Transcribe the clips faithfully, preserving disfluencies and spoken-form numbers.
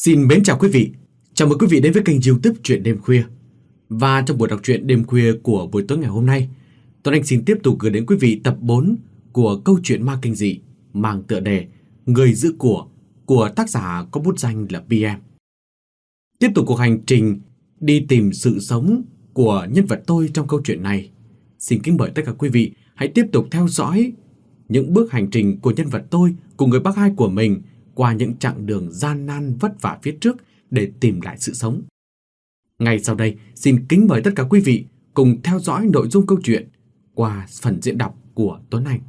Xin mến chào quý vị. Chào mừng quý vị đến với kênh YouTube Truyện Đêm Khuya. Và trong buổi đọc truyện đêm khuya của buổi tối ngày hôm nay, Tuấn Anh xin tiếp tục gửi đến quý vị tập bốn của câu chuyện ma kinh dị mang tựa đề Người giữ của của tác giả có bút danh là pê em. Tiếp tục cuộc hành trình đi tìm sự sống của nhân vật tôi trong câu chuyện này. Xin kính mời tất cả quý vị hãy tiếp tục theo dõi những bước hành trình của nhân vật tôi cùng người bác hai của mình qua những chặng đường gian nan vất vả phía trước để tìm lại sự sống. Ngay sau đây, xin kính mời tất cả quý vị cùng theo dõi nội dung câu chuyện qua phần diễn đọc của Tuấn Anh.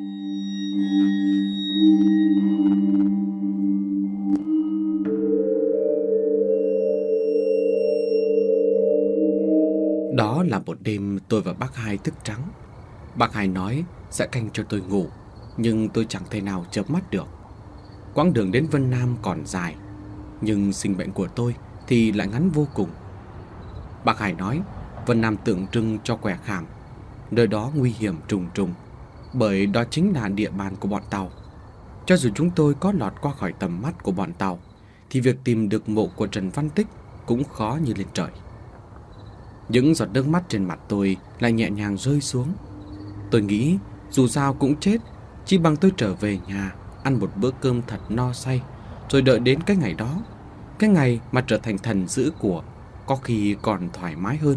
Đó là một đêm tôi và bác hai thức trắng. Bác hai nói sẽ canh cho tôi ngủ, nhưng tôi chẳng thể nào chợp mắt được. Quãng đường đến Vân Nam còn dài, nhưng sinh mệnh của tôi thì lại ngắn vô cùng. Bác Hải nói Vân Nam tượng trưng cho quẻ khảm, nơi đó nguy hiểm trùng trùng, bởi đó chính là địa bàn của bọn Tàu. Cho dù chúng tôi có lọt qua khỏi tầm mắt của bọn Tàu, thì việc tìm được mộ của Trần Văn Tích cũng khó như lên trời. Những giọt nước mắt trên mặt tôi lại nhẹ nhàng rơi xuống. Tôi nghĩ dù sao cũng chết, chỉ bằng tôi trở về nhà ăn một bữa cơm thật no say, rồi đợi đến cái ngày đó, cái ngày mà trở thành thần giữ của, có khi còn thoải mái hơn.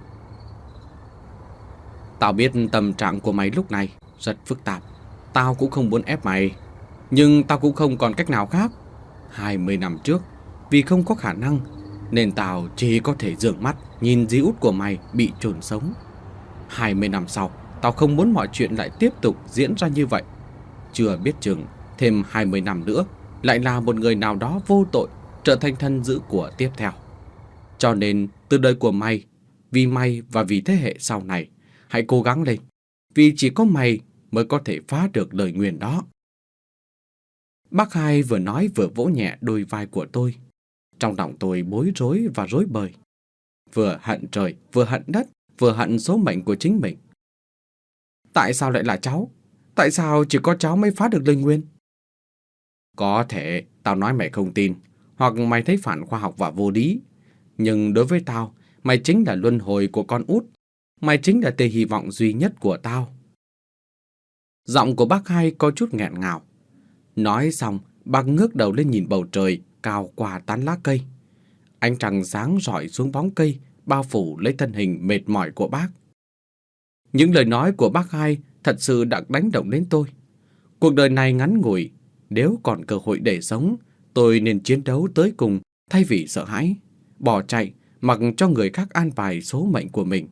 Tao biết tâm trạng của mày lúc này rất phức tạp. Tao cũng không muốn ép mày, nhưng tao cũng không còn cách nào khác. Hai mươi năm trước, vì không có khả năng, nên tao chỉ có thể dường mắt nhìn dì út của mày bị chôn sống. Hai mươi năm sau, tao không muốn mọi chuyện lại tiếp tục diễn ra như vậy. Chưa biết chừng thêm hai mươi năm nữa lại là một người nào đó vô tội trở thành thân giữ của tiếp theo. Cho nên từ đời của mày, vì mày và vì thế hệ sau này, hãy cố gắng lên, vì chỉ có mày mới có thể phá được lời nguyền đó. Bác hai vừa nói vừa vỗ nhẹ đôi vai của tôi. Trong lòng tôi bối rối và rối bời, vừa hận trời, vừa hận đất, vừa hận số mệnh của chính mình. Tại sao lại là cháu? Tại sao chỉ có cháu mới phá được lời nguyền? Có thể tao nói mày không tin, hoặc mày thấy phản khoa học và vô lý, nhưng đối với tao, mày chính là luân hồi của con út. Mày chính là tia hy vọng duy nhất của tao. Giọng của bác hai có chút nghẹn ngào. Nói xong, bác ngước đầu lên nhìn bầu trời cao qua tán lá cây. Ánh trăng sáng rọi xuống bóng cây, bao phủ lấy thân hình mệt mỏi của bác. Những lời nói của bác hai thật sự đã đánh động đến tôi. Cuộc đời này ngắn ngủi, nếu còn cơ hội để sống, tôi nên chiến đấu tới cùng thay vì sợ hãi, bỏ chạy mặc cho người khác an bài số mệnh của mình.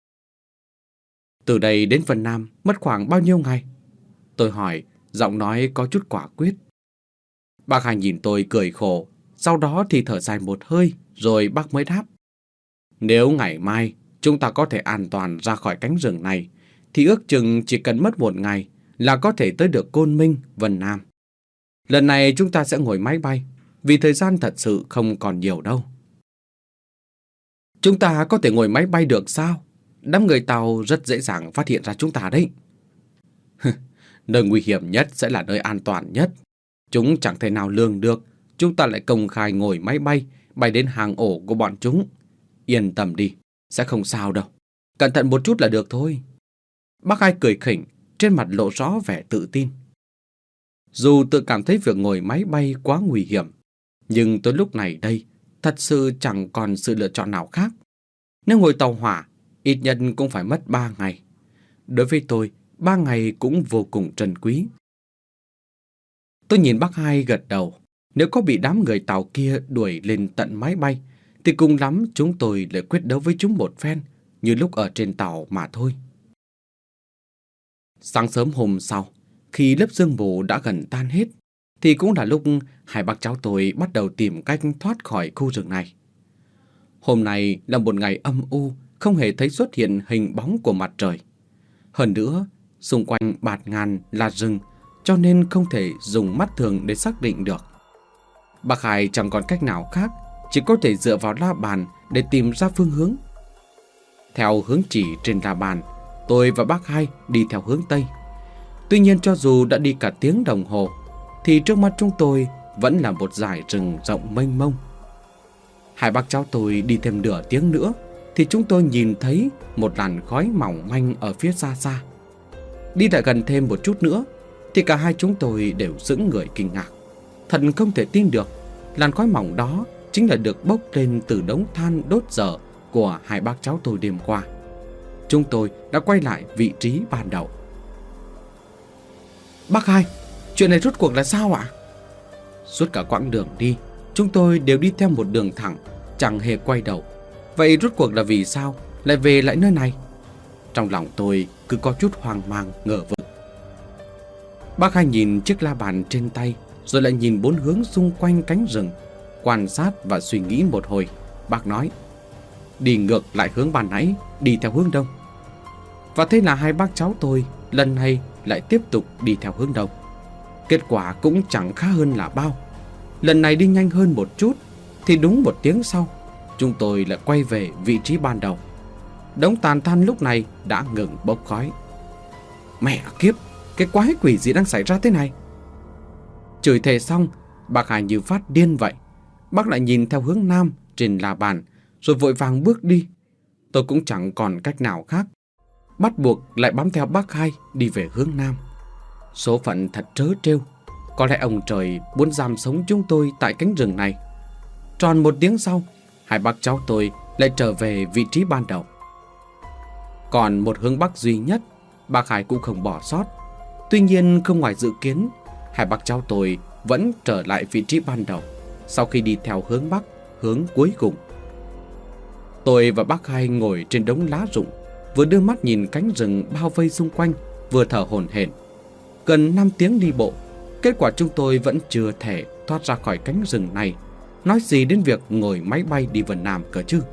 Từ đây đến Vân Nam mất khoảng bao nhiêu ngày? Tôi hỏi, giọng nói có chút quả quyết. Bác hai nhìn tôi cười khổ, sau đó thì thở dài một hơi, rồi bác mới đáp. Nếu ngày mai chúng ta có thể an toàn ra khỏi cánh rừng này, thì ước chừng chỉ cần mất một ngày là có thể tới được Côn Minh, Vân Nam. Lần này chúng ta sẽ ngồi máy bay, vì thời gian thật sự không còn nhiều đâu. Chúng ta có thể ngồi máy bay được sao? Đám người Tàu rất dễ dàng phát hiện ra chúng ta đấy. Nơi nguy hiểm nhất sẽ là nơi an toàn nhất. Chúng chẳng thể nào lường được chúng ta lại công khai ngồi máy bay bay đến hang ổ của bọn chúng. Yên tâm đi, sẽ không sao đâu. Cẩn thận một chút là được thôi. Bác hai cười khỉnh, trên mặt lộ rõ vẻ tự tin. Dù tự cảm thấy việc ngồi máy bay quá nguy hiểm, nhưng tới lúc này đây, thật sự chẳng còn sự lựa chọn nào khác. Nếu ngồi tàu hỏa, ít nhất cũng phải mất ba ngày. Đối với tôi, ba ngày cũng vô cùng trân quý. Tôi nhìn bác hai gật đầu. Nếu có bị đám người Tàu kia đuổi lên tận máy bay, thì cùng lắm chúng tôi lại quyết đấu với chúng một phen, như lúc ở trên tàu mà thôi. Sáng sớm hôm sau, khi lớp sương mù đã gần tan hết, thì cũng là lúc hai bác cháu tôi bắt đầu tìm cách thoát khỏi khu rừng này. Hôm nay là một ngày âm u, không hề thấy xuất hiện hình bóng của mặt trời. Hơn nữa, xung quanh bạt ngàn là rừng, cho nên không thể dùng mắt thường để xác định được. Bác hai chẳng còn cách nào khác, chỉ có thể dựa vào la bàn để tìm ra phương hướng. Theo hướng chỉ trên la bàn, tôi và bác hai đi theo hướng Tây. Tuy nhiên cho dù đã đi cả tiếng đồng hồ, thì trước mắt chúng tôi vẫn là một dải rừng rộng mênh mông. Hai bác cháu tôi đi thêm nửa tiếng nữa thì chúng tôi nhìn thấy một làn khói mỏng manh ở phía xa xa. Đi lại gần thêm một chút nữa thì cả hai chúng tôi đều sững người kinh ngạc. Thật không thể tin được, làn khói mỏng đó chính là được bốc lên từ đống than đốt dở của hai bác cháu tôi đêm qua. Chúng tôi đã quay lại vị trí ban đầu. Bác hai, chuyện này rốt cuộc là sao ạ? Suốt cả quãng đường đi, chúng tôi đều đi theo một đường thẳng, chẳng hề quay đầu. Vậy rốt cuộc là vì sao lại về lại nơi này? Trong lòng tôi cứ có chút hoang mang ngờ vực. Bác hai nhìn chiếc la bàn trên tay, rồi lại nhìn bốn hướng xung quanh cánh rừng, quan sát và suy nghĩ một hồi. Bác nói, đi ngược lại hướng ban nãy, đi theo hướng đông. Và thế là hai bác cháu tôi lần này lại tiếp tục đi theo hướng đông. Kết quả cũng chẳng khá hơn là bao. Lần này đi nhanh hơn một chút thì đúng một tiếng sau, chúng tôi lại quay về vị trí ban đầu. Đống tàn than lúc này đã ngừng bốc khói. Mẹ kiếp, cái quái quỷ gì đang xảy ra thế này? Chửi thề xong, bác hai như phát điên vậy. Bác lại nhìn theo hướng nam trên la bàn, rồi vội vàng bước đi. Tôi cũng chẳng còn cách nào khác, bắt buộc lại bám theo bác hai đi về hướng nam. Số phận thật trớ trêu. Có lẽ ông trời muốn giam sống chúng tôi tại cánh rừng này. Tròn một tiếng sau, hai bác cháu tôi lại trở về vị trí ban đầu. Còn một hướng bắc duy nhất, bác hai cũng không bỏ sót. Tuy nhiên không ngoài dự kiến, hai bác cháu tôi vẫn trở lại vị trí ban đầu sau khi đi theo hướng bắc, hướng cuối cùng. Tôi và bác hai ngồi trên đống lá rụng, vừa đưa mắt nhìn cánh rừng bao vây xung quanh, vừa thở hổn hển. Gần năm tiếng đi bộ, kết quả chúng tôi vẫn chưa thể thoát ra khỏi cánh rừng này, nói gì đến việc ngồi máy bay đi Vân Nam cơ chứ.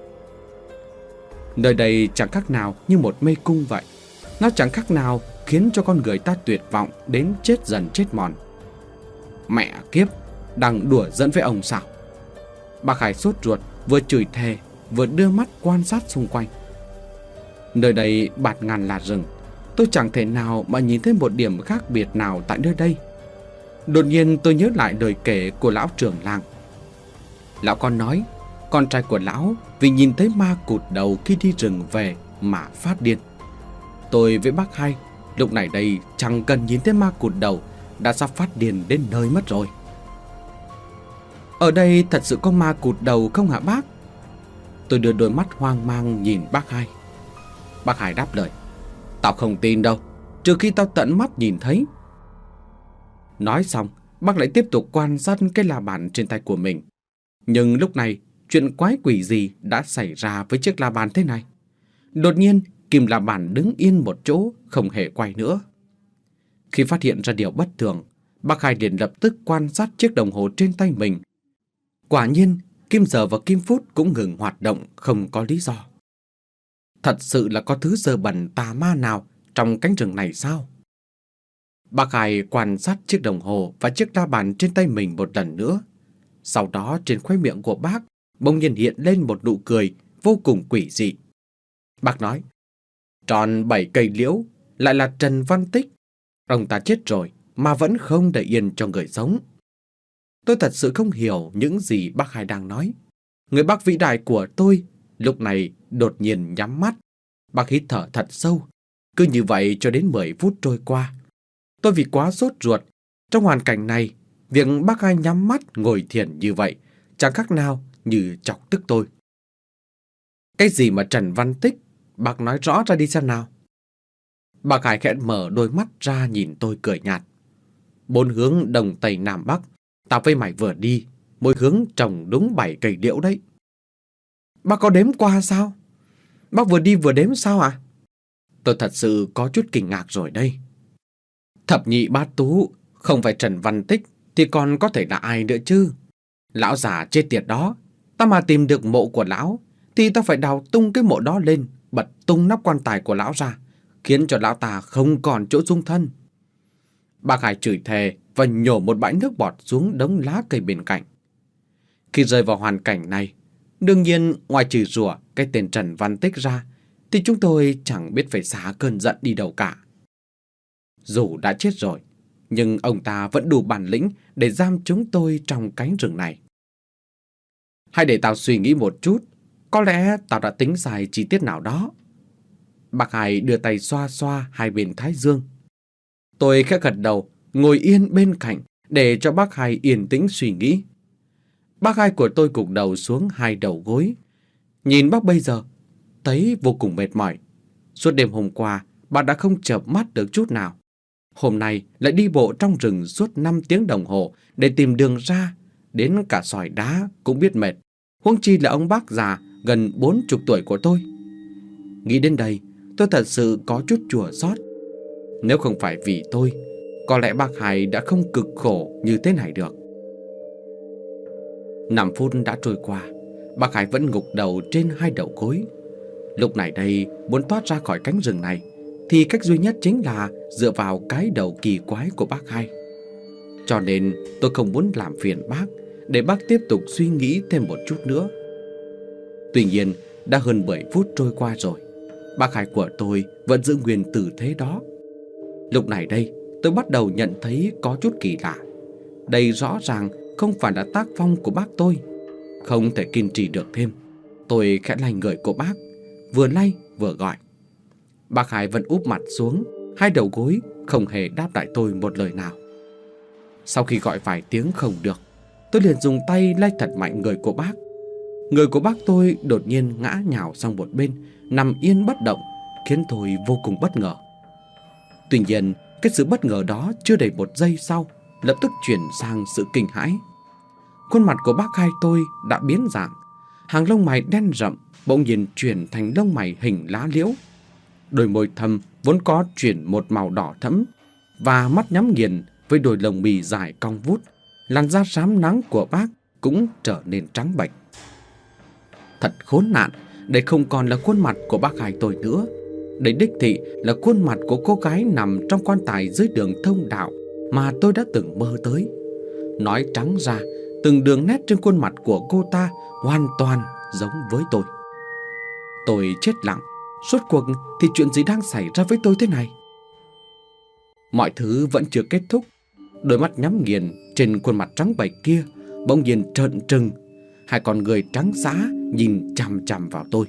Nơi đây chẳng khác nào như một mê cung vậy. Nó chẳng khác nào khiến cho con người ta tuyệt vọng đến chết dần chết mòn. Mẹ kiếp, đang đùa giỡn với ông sao? Bác hai sốt ruột, vừa chửi thề vừa đưa mắt quan sát xung quanh. Nơi đây bạt ngàn là rừng, tôi chẳng thể nào mà nhìn thấy một điểm khác biệt nào tại nơi đây. Đột nhiên tôi nhớ lại lời kể của lão trưởng làng. Lão con nói, con trai của lão vì nhìn thấy ma cụt đầu khi đi rừng về mà phát điên. Tôi với bác hai lúc này đây chẳng cần nhìn thấy ma cụt đầu đã sắp phát điên đến nơi mất rồi. Ở đây thật sự có ma cụt đầu không hả bác? Tôi đưa đôi mắt hoang mang nhìn bác hai. Bác hai đáp lời, tao không tin đâu, trừ khi tao tận mắt nhìn thấy. Nói xong, bác lại tiếp tục quan sát cái la bàn trên tay của mình. Nhưng lúc này, chuyện quái quỷ gì đã xảy ra với chiếc la bàn thế này? Đột nhiên, kim la bàn đứng yên một chỗ, không hề quay nữa. Khi phát hiện ra điều bất thường, bác hai liền lập tức quan sát chiếc đồng hồ trên tay mình. Quả nhiên, kim giờ và kim phút cũng ngừng hoạt động không có lý do. Thật sự là có thứ dơ bẩn tà ma nào trong cánh rừng này sao? Bác hai quan sát chiếc đồng hồ và chiếc la bàn trên tay mình một lần nữa. Sau đó trên khóe miệng của bác bỗng nhiên hiện lên một nụ cười vô cùng quỷ dị. Bác nói, tròn bảy cây liễu lại là Trần Văn Tích. Ông ta chết rồi mà vẫn không để yên cho người sống. Tôi thật sự không hiểu những gì bác hai đang nói. Người bác vĩ đại của tôi lúc này đột nhiên nhắm mắt. Bác hít thở thật sâu. Cứ như vậy cho đến mười phút trôi qua. Tôi vì quá sốt ruột. Trong hoàn cảnh này, việc bác hai nhắm mắt ngồi thiền như vậy chẳng khác nào như chọc tức tôi. Cái gì mà Trần Văn Tích? Bác nói rõ ra đi xem nào. Bác hai khẽ mở đôi mắt ra nhìn tôi cười nhạt. Bốn hướng đông tây nam bắc, tao với mày vừa đi, mỗi hướng trồng đúng bảy cây liễu đấy. Bác có đếm qua sao? Bác vừa đi vừa đếm sao ạ? À? Tôi thật sự có chút kinh ngạc rồi đây. Thập nhị bát tú, không phải Trần Văn Tích thì còn có thể là ai nữa chứ? Lão già chết tiệt đó, ta mà tìm được mộ của lão thì ta phải đào tung cái mộ đó lên, bật tung nắp quan tài của lão ra, khiến cho lão ta không còn chỗ dung thân. Bác hai chửi thề và nhổ một bãi nước bọt xuống đống lá cây bên cạnh. Khi rơi vào hoàn cảnh này, đương nhiên ngoài chửi rủa cái tên Trần Văn Tích ra thì chúng tôi chẳng biết phải xả cơn giận đi đâu cả. Dù đã chết rồi, nhưng ông ta vẫn đủ bản lĩnh để giam chúng tôi trong cánh rừng này. Hãy để tao suy nghĩ một chút, có lẽ tao đã tính sai chi tiết nào đó. Bác Hai đưa tay xoa xoa hai bên thái dương. Tôi khẽ gật đầu, ngồi yên bên cạnh để cho bác Hai yên tĩnh suy nghĩ. Bác Hai của tôi gục đầu xuống hai đầu gối. Nhìn bác bây giờ, thấy vô cùng mệt mỏi. Suốt đêm hôm qua, bác đã không chợp mắt được chút nào. Hôm nay lại đi bộ trong rừng suốt năm tiếng đồng hồ để tìm đường ra, đến cả sỏi đá cũng biết mệt. Huống chi là ông bác già gần bốn chục tuổi của tôi. Nghĩ đến đây, tôi thật sự có chút chua xót. Nếu không phải vì tôi, có lẽ bác Hai đã không cực khổ như thế này được. Năm phút đã trôi qua, bác Hai vẫn gục đầu trên hai đầu gối. Lúc này đây, muốn thoát ra khỏi cánh rừng này thì cách duy nhất chính là dựa vào cái đầu kỳ quái của bác Hai. Cho nên tôi không muốn làm phiền bác, để bác tiếp tục suy nghĩ thêm một chút nữa. Tuy nhiên, đã hơn mười phút trôi qua rồi, bác Hai của tôi vẫn giữ nguyên tư thế đó. Lúc này đây, tôi bắt đầu nhận thấy có chút kỳ lạ. Đây rõ ràng không phải là tác phong của bác tôi. Không thể kiên trì được thêm, tôi khẽ lay người của bác, vừa lay vừa gọi. Bác Hai vẫn úp mặt xuống, hai đầu gối, không hề đáp lại tôi một lời nào. Sau khi gọi vài tiếng không được, tôi liền dùng tay lay thật mạnh người của bác. Người của bác tôi đột nhiên ngã nhào sang một bên, nằm yên bất động, khiến tôi vô cùng bất ngờ. Tuy nhiên, cái sự bất ngờ đó chưa đầy một giây sau, lập tức chuyển sang sự kinh hãi. Khuôn mặt của bác Hai tôi đã biến dạng, hàng lông mày đen rậm bỗng nhiên chuyển thành lông mày hình lá liễu. Đôi môi thâm vốn có chuyển một màu đỏ thẫm, và mắt nhắm nghiền với đôi lông mì dài cong vút. Làn da rám nắng của bác cũng trở nên trắng bệch. Thật khốn nạn, đây không còn là khuôn mặt của bác Hai tôi nữa. Đây đích thị là khuôn mặt của cô gái nằm trong quan tài dưới đường thông đạo mà tôi đã từng mơ tới. Nói trắng ra, từng đường nét trên khuôn mặt của cô ta hoàn toàn giống với tôi. Tôi chết lặng. Rốt cuộc thì chuyện gì đang xảy ra với tôi thế này? Mọi thứ vẫn chưa kết thúc. Đôi mắt nhắm nghiền trên khuôn mặt trắng bệch kia bỗng nhiên trợn trừng, hai con người trắng xá nhìn chằm chằm vào tôi.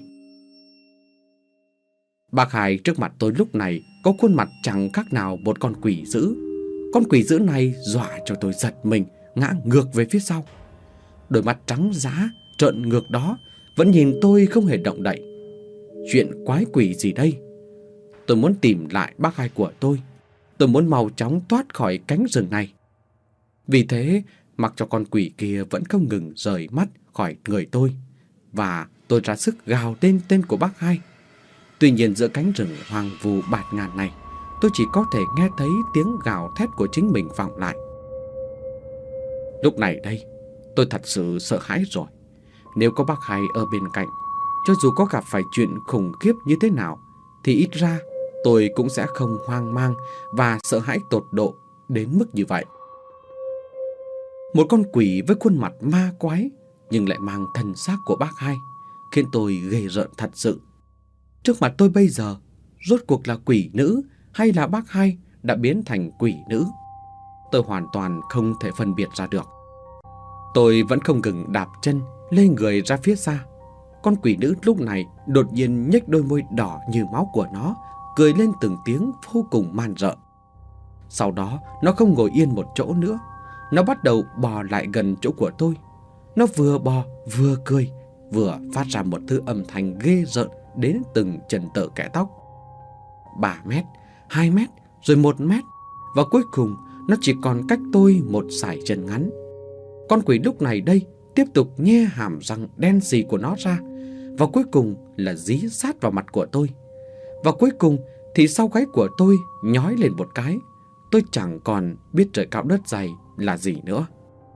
Bác Hai trước mặt tôi lúc này có khuôn mặt chẳng khác nào một con quỷ dữ. Con quỷ dữ này dọa cho tôi giật mình, ngã ngược về phía sau. Đôi mắt trắng giá trợn ngược đó vẫn nhìn tôi không hề động đậy. Chuyện quái quỷ gì đây? Tôi muốn tìm lại bác Hai của tôi. Tôi muốn mau chóng thoát khỏi cánh rừng này. Vì thế, mặc cho con quỷ kia vẫn không ngừng rời mắt khỏi người tôi, và tôi ra sức gào tên tên của bác Hai. Tuy nhiên giữa cánh rừng hoang vu bạt ngàn này, tôi chỉ có thể nghe thấy tiếng gào thét của chính mình vọng lại. Lúc này đây, tôi thật sự sợ hãi rồi. Nếu có bác Hai ở bên cạnh, cho dù có gặp phải chuyện khủng khiếp như thế nào, thì ít ra tôi cũng sẽ không hoang mang và sợ hãi tột độ đến mức như vậy. Một con quỷ với khuôn mặt ma quái nhưng lại mang thân xác của bác Hai khiến tôi ghê rợn thật sự. Trước mặt tôi bây giờ, rốt cuộc là quỷ nữ hay là bác Hai đã biến thành quỷ nữ? Tôi hoàn toàn không thể phân biệt ra được. Tôi vẫn không ngừng đạp chân lê người ra phía xa. Con quỷ nữ lúc này đột nhiên nhếch đôi môi đỏ như máu của nó, cười lên từng tiếng vô cùng man rợ. Sau đó nó không ngồi yên một chỗ nữa. Nó bắt đầu bò lại gần chỗ của tôi. Nó vừa bò vừa cười, vừa phát ra một thứ âm thanh ghê rợn đến từng chân tơ kẽ tóc. Ba mét, hai mét, rồi một mét, và cuối cùng nó chỉ còn cách tôi một sải chân ngắn. Con quỷ lúc này đây tiếp tục nhe hàm răng đen xì của nó ra, và cuối cùng là dí sát vào mặt của tôi. Và cuối cùng thì sau gáy của tôi nhói lên một cái. Tôi chẳng còn biết trời cao đất dày là gì nữa.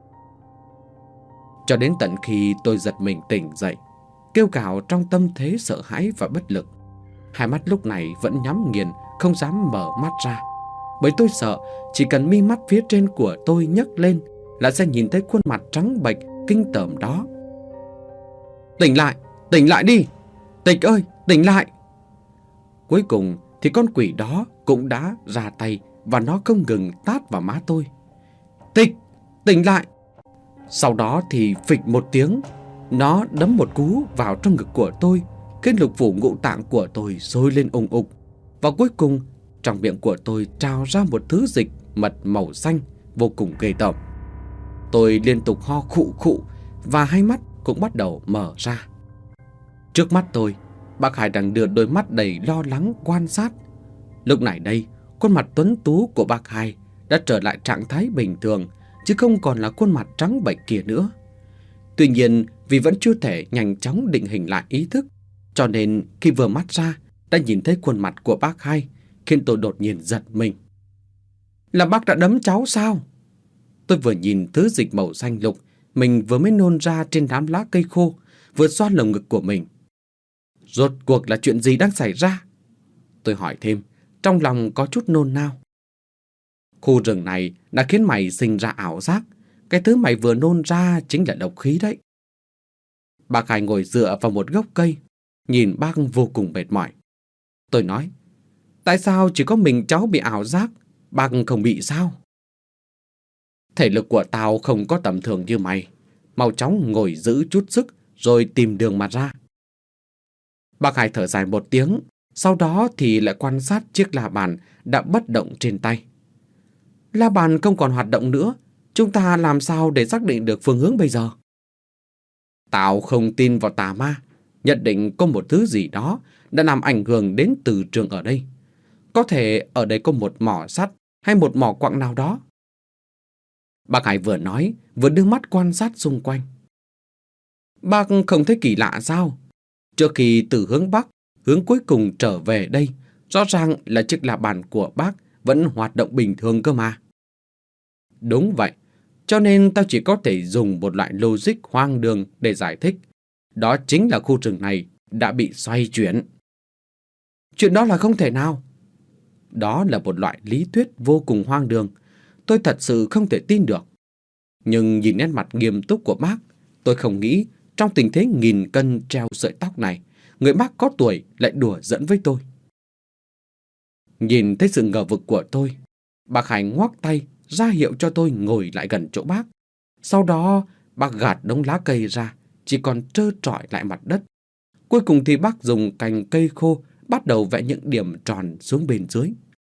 Cho đến tận khi tôi giật mình tỉnh dậy, kêu gào trong tâm thế sợ hãi và bất lực. Hai mắt lúc này vẫn nhắm nghiền, không dám mở mắt ra, bởi tôi sợ chỉ cần mi mắt phía trên của tôi nhấc lên là sẽ nhìn thấy khuôn mặt trắng bệch kinh tởm đó. Tỉnh lại, tỉnh lại đi! Tịch ơi, tỉnh lại! Cuối cùng thì con quỷ đó cũng đã ra tay và nó không ngừng tát vào má tôi. Tịch, tỉnh lại! Sau đó thì phịch một tiếng, nó đấm một cú vào trong ngực của tôi, khiến lục phủ ngũ tạng của tôi sôi lên ùng ục. Và cuối cùng, trong miệng của tôi trào ra một thứ dịch mật màu xanh vô cùng ghê tởm. Tôi liên tục ho khụ khụ và hai mắt cũng bắt đầu mở ra. Trước mắt tôi, bác Hải đang đưa đôi mắt đầy lo lắng quan sát. Lúc này đây, khuôn mặt tuấn tú của bác Hải đã trở lại trạng thái bình thường, chứ không còn là khuôn mặt trắng bệch kia nữa. Tuy nhiên, vì vẫn chưa thể nhanh chóng định hình lại ý thức, cho nên khi vừa mắt ra đã nhìn thấy khuôn mặt của bác Hai, khiến tôi đột nhiên giật mình. Là bác đã đấm cháu sao? Tôi vừa nhìn thứ dịch màu xanh lục mình vừa mới nôn ra trên đám lá cây khô, vừa xoa lồng ngực của mình. Rốt cuộc là chuyện gì đang xảy ra? Tôi hỏi thêm, trong lòng có chút nôn nao. Khu rừng này đã khiến mày sinh ra ảo giác. Cái thứ mày vừa nôn ra chính là độc khí đấy. Bác Hai ngồi dựa vào một gốc cây, nhìn bác vô cùng mệt mỏi. Tôi nói, tại sao chỉ có mình cháu bị ảo giác, bác không bị sao? Thể lực của tao không có tầm thường như mày. Mau chóng ngồi giữ chút sức rồi tìm đường mà ra. Bác Hai thở dài một tiếng, sau đó thì lại quan sát chiếc la bàn đã bất động trên tay. La bàn không còn hoạt động nữa, chúng ta làm sao để xác định được phương hướng bây giờ? Tao không tin vào tà ma, nhận định có một thứ gì đó đã làm ảnh hưởng đến từ trường ở đây. Có thể ở đây có một mỏ sắt hay một mỏ quặng nào đó. Bác Hải vừa nói, vừa đưa mắt quan sát xung quanh. Bác không thấy kỳ lạ sao? Trước khi từ hướng Bắc, hướng cuối cùng trở về đây, rõ ràng là chiếc la bàn của bác vẫn hoạt động bình thường cơ mà. Đúng vậy, cho nên tao chỉ có thể dùng một loại logic hoang đường để giải thích. Đó chính là khu rừng này đã bị xoay chuyển. Chuyện đó là không thể nào. Đó là một loại lý thuyết vô cùng hoang đường. Tôi thật sự không thể tin được. Nhưng nhìn nét mặt nghiêm túc của bác, tôi không nghĩ trong tình thế nghìn cân treo sợi tóc này, người bác có tuổi lại đùa giỡn với tôi. Nhìn thấy sự ngờ vực của tôi, bác Hải ngoắc tay ra hiệu cho tôi ngồi lại gần chỗ bác. Sau đó bác gạt đống lá cây ra, chỉ còn trơ trọi lại mặt đất. Cuối cùng thì bác dùng cành cây khô bắt đầu vẽ những điểm tròn xuống bên dưới.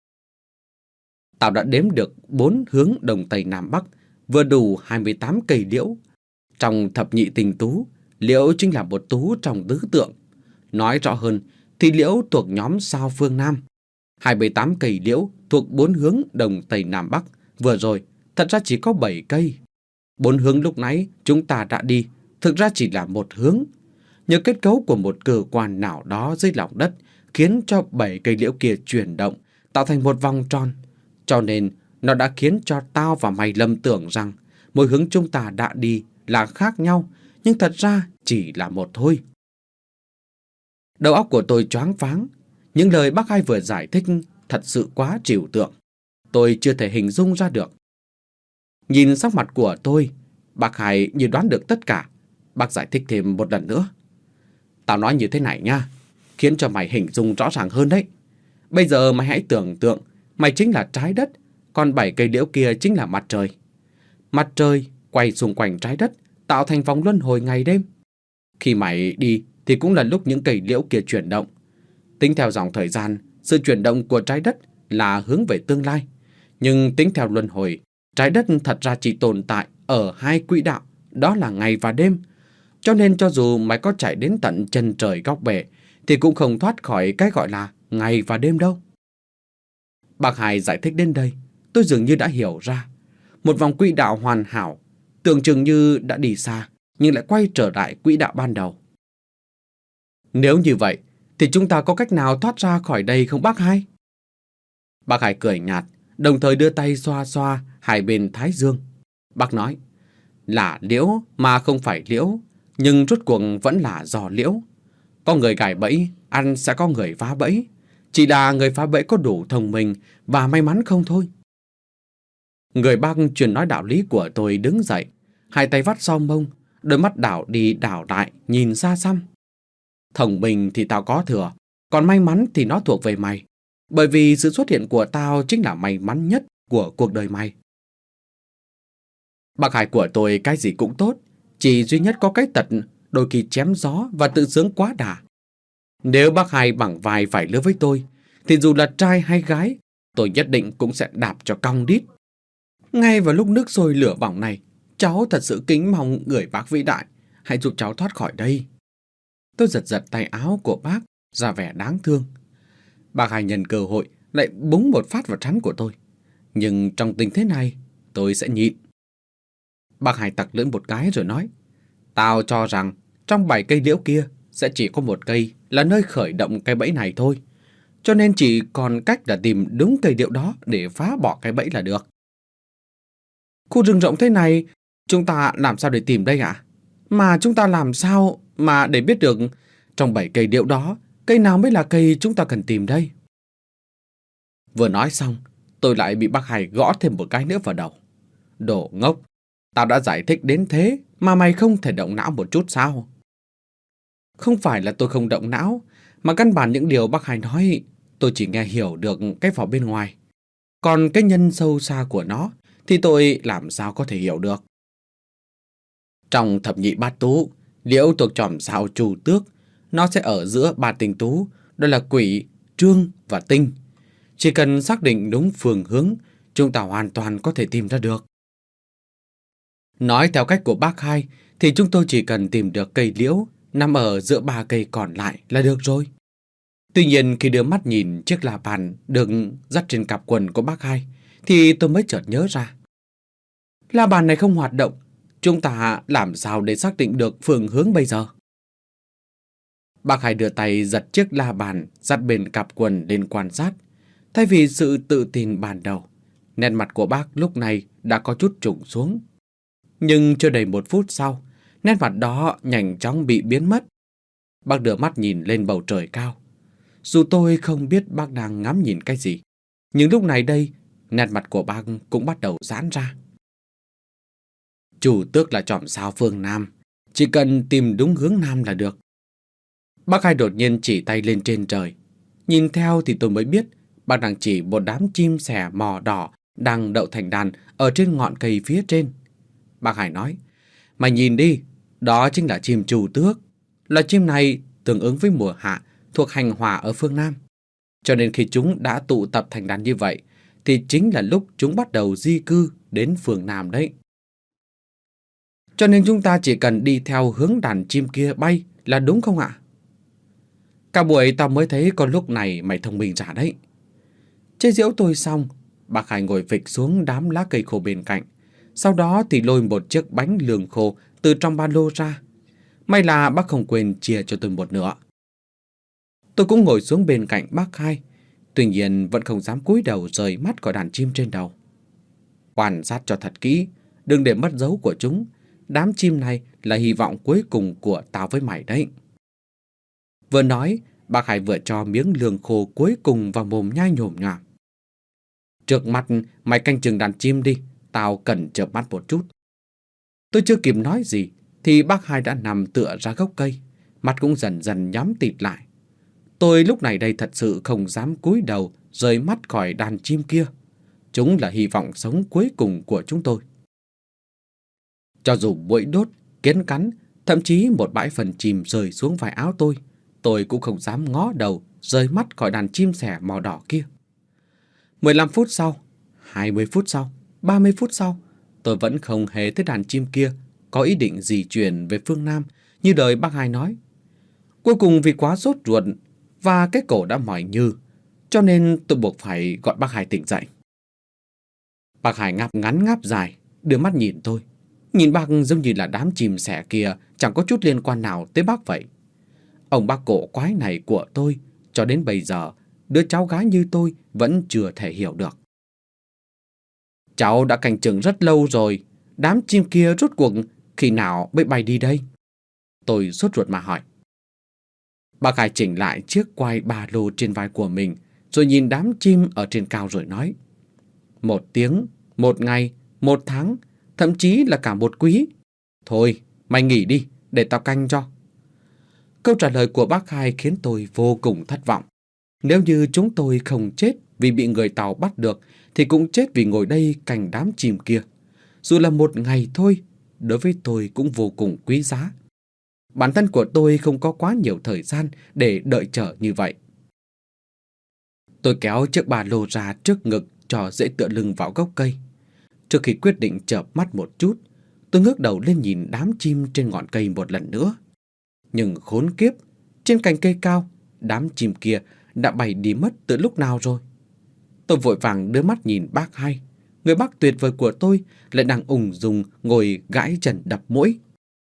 Tao đã đếm được bốn hướng đông tây nam bắc, vừa đủ hai mươi tám cây liễu. Trong thập nhị tình tú, liễu chính là một tú trong tứ tượng. Nói rõ hơn thì liễu thuộc nhóm sao phương nam. hai mươi tám cây liễu thuộc bốn hướng đông tây nam bắc. Vừa rồi, thật ra chỉ có bảy cây. Bốn hướng lúc nãy chúng ta đã đi, thực ra chỉ là một hướng. Nhờ kết cấu của một cơ quan nào đó dưới lòng đất khiến cho bảy cây liễu kia chuyển động, tạo thành một vòng tròn. Cho nên, nó đã khiến cho tao và mày lầm tưởng rằng mỗi hướng chúng ta đã đi là khác nhau, nhưng thật ra chỉ là một thôi. Đầu óc của tôi choáng váng. Những lời bác Hai vừa giải thích thật sự quá trừu tượng. Tôi chưa thể hình dung ra được. Nhìn sắc mặt của tôi, bác Hai như đoán được tất cả. Bác giải thích thêm một lần nữa. Tao nói như thế này nha, khiến cho mày hình dung rõ ràng hơn đấy. Bây giờ mày hãy tưởng tượng mày chính là trái đất, còn bảy cây liễu kia chính là mặt trời. Mặt trời quay xung quanh trái đất, tạo thành vòng luân hồi ngày đêm. Khi mày đi thì cũng là lúc những cây liễu kia chuyển động. Tính theo dòng thời gian, sự chuyển động của trái đất là hướng về tương lai. Nhưng tính theo luân hồi, trái đất thật ra chỉ tồn tại ở hai quỹ đạo, đó là ngày và đêm. Cho nên cho dù mày có chạy đến tận chân trời góc bể, thì cũng không thoát khỏi cái gọi là ngày và đêm đâu. Bác Hai giải thích đến đây, tôi dường như đã hiểu ra. Một vòng quỹ đạo hoàn hảo, tưởng chừng như đã đi xa, nhưng lại quay trở lại quỹ đạo ban đầu. Nếu như vậy, thì chúng ta có cách nào thoát ra khỏi đây không bác Hai? Bác Hai cười nhạt, đồng thời đưa tay xoa xoa hai bên thái dương. Bác nói, là liễu mà không phải liễu, nhưng rốt cuộc vẫn là giò liễu. Có người gài bẫy, ăn sẽ có người phá bẫy. Chỉ là người phá bẫy có đủ thông minh và may mắn không thôi. Người bác truyền nói đạo lý của tôi đứng dậy, hai tay vắt sau mông, đôi mắt đảo đi đảo lại, nhìn xa xăm. Thông minh thì tao có thừa, còn may mắn thì nó thuộc về mày. Bởi vì sự xuất hiện của tao chính là may mắn nhất của cuộc đời mày. Bác Hải của tôi cái gì cũng tốt, chỉ duy nhất có cái tật đôi khi chém gió và tự sướng quá đà. Nếu bác Hải bằng vai phải lứa với tôi, thì dù là trai hay gái, tôi nhất định cũng sẽ đạp cho cong đít. Ngay vào lúc nước sôi lửa bỏng này, cháu thật sự kính mong người bác vĩ đại hãy giúp cháu thoát khỏi đây. Tôi giật giật tay áo của bác, ra vẻ đáng thương. Bác Hải nhân cơ hội lại búng một phát vào trán của tôi. Nhưng trong tình thế này, tôi sẽ nhịn. Bác Hải tặc lưỡi một cái rồi nói, tao cho rằng trong bảy cây liễu kia sẽ chỉ có một cây là nơi khởi động cái bẫy này thôi. Cho nên chỉ còn cách là tìm đúng cây liễu đó để phá bỏ cái bẫy là được. Khu rừng rộng thế này, chúng ta làm sao để tìm đây ạ? Mà chúng ta làm sao mà để biết được trong bảy cây liễu đó, cây nào mới là cây chúng ta cần tìm đây? Vừa nói xong, tôi lại bị bác Hải gõ thêm một cái nữa vào đầu. Đồ ngốc, tao đã giải thích đến thế mà mày không thể động não một chút sao? Không phải là tôi không động não, mà căn bản những điều bác Hải nói tôi chỉ nghe hiểu được cái vỏ bên ngoài. Còn cái nhân sâu xa của nó thì tôi làm sao có thể hiểu được. Trong thập nhị bát tú, liễu thuộc chòm sao Chủ Tước, nó sẽ ở giữa ba tinh tú, đó là Quỷ, Trương và Tinh. Chỉ cần xác định đúng phương hướng, chúng ta hoàn toàn có thể tìm ra được. Nói theo cách của bác Hai, thì chúng tôi chỉ cần tìm được cây liễu nằm ở giữa ba cây còn lại là được rồi. Tuy nhiên khi đưa mắt nhìn chiếc la bàn được dắt trên cặp quần của bác Hai, thì tôi mới chợt nhớ ra. La bàn này không hoạt động, chúng ta làm sao để xác định được phương hướng bây giờ? Bác Hai đưa tay giật chiếc la bàn dắt bên cặp quần lên quan sát. Thay vì sự tự tin ban đầu, nét mặt của bác lúc này đã có chút trùng xuống. Nhưng chưa đầy một phút sau, nét mặt đó nhanh chóng bị biến mất. Bác đưa mắt nhìn lên bầu trời cao. Dù tôi không biết bác đang ngắm nhìn cái gì, nhưng lúc này đây, nét mặt của bác cũng bắt đầu giãn ra. Chủ Tước là chòm sao phương Nam, chỉ cần tìm đúng hướng Nam là được. Bác Hai đột nhiên chỉ tay lên trên trời. Nhìn theo thì tôi mới biết bác đang chỉ một đám chim sẻ mỏ đỏ đang đậu thành đàn ở trên ngọn cây phía trên. Bác Hải nói, mày nhìn đi, đó chính là chim Chủ Tước. Loài chim này tương ứng với mùa hạ, thuộc hành hỏa ở phương Nam. Cho nên khi chúng đã tụ tập thành đàn như vậy, thì chính là lúc chúng bắt đầu di cư đến phương Nam đấy. Cho nên chúng ta chỉ cần đi theo hướng đàn chim kia bay là đúng không ạ? Cả buổi tao mới thấy con lúc này mày thông minh giả đấy. Chế giễu tôi xong, bác Hải ngồi phịch xuống đám lá cây khô bên cạnh. Sau đó thì lôi một chiếc bánh lường khô từ trong ba lô ra. May là bác không quên chia cho tôi một nửa. Tôi cũng ngồi xuống bên cạnh bác Hai, tuy nhiên vẫn không dám cúi đầu rời mắt khỏi đàn chim trên đầu. Quan sát cho thật kỹ, đừng để mất dấu của chúng. Đám chim này là hy vọng cuối cùng của tao với mày đấy. Vừa nói, bác Hai vừa cho miếng lương khô cuối cùng vào mồm nhai nhổm nhòm. Trước mặt mày canh chừng đàn chim đi, tao cần chợp mắt một chút. Tôi chưa kịp nói gì thì bác Hai đã nằm tựa ra gốc cây, mắt cũng dần dần nhắm tịt lại. Tôi lúc này đây thật sự không dám cúi đầu rời mắt khỏi đàn chim kia. Chúng là hy vọng sống cuối cùng của chúng tôi. Cho dù muỗi đốt, kiến cắn, thậm chí một bãi phần chìm rơi xuống vài áo tôi, tôi cũng không dám ngó đầu rời mắt khỏi đàn chim sẻ màu đỏ kia. mười lăm phút sau, hai mươi phút sau, ba mươi phút sau, tôi vẫn không hề thấy đàn chim kia có ý định di chuyển về phương Nam như lời bác Hai nói. Cuối cùng vì quá sốt ruột và cái cổ đã mỏi nhừ, cho nên tôi buộc phải gọi bác Hai tỉnh dậy. Bác Hai ngáp ngắn ngáp dài, đưa mắt nhìn tôi. Nhìn bác giống như là đám chim sẻ kia chẳng có chút liên quan nào tới bác vậy. Ông bác cổ quái này của tôi, cho đến bây giờ, đứa cháu gái như tôi vẫn chưa thể hiểu được. Cháu đã canh chừng rất lâu rồi, đám chim kia rốt cuộc khi nào mới bay đi đây? Tôi sốt ruột mà hỏi. Bác Hai chỉnh lại chiếc quai ba lô trên vai của mình, rồi nhìn đám chim ở trên cao rồi nói. Một tiếng, một ngày, một tháng, thậm chí là cả một quý. Thôi, mày nghỉ đi, để tao canh cho. Câu trả lời của bác Hai khiến tôi vô cùng thất vọng. Nếu như chúng tôi không chết vì bị người Tàu bắt được, thì cũng chết vì ngồi đây cạnh đám chim kia. Dù là một ngày thôi, đối với tôi cũng vô cùng quý giá. Bản thân của tôi không có quá nhiều thời gian để đợi chờ như vậy. Tôi kéo chiếc ba lô ra trước ngực cho dễ tựa lưng vào gốc cây. Trước khi quyết định chợp mắt một chút, tôi ngước đầu lên nhìn đám chim trên ngọn cây một lần nữa. Nhưng khốn kiếp, trên cành cây cao, đám chim kia đã bay đi mất từ lúc nào rồi. Tôi vội vàng đưa mắt nhìn bác hai. Người bác tuyệt vời của tôi lại đang ung dung ngồi gãi chân đập mũi.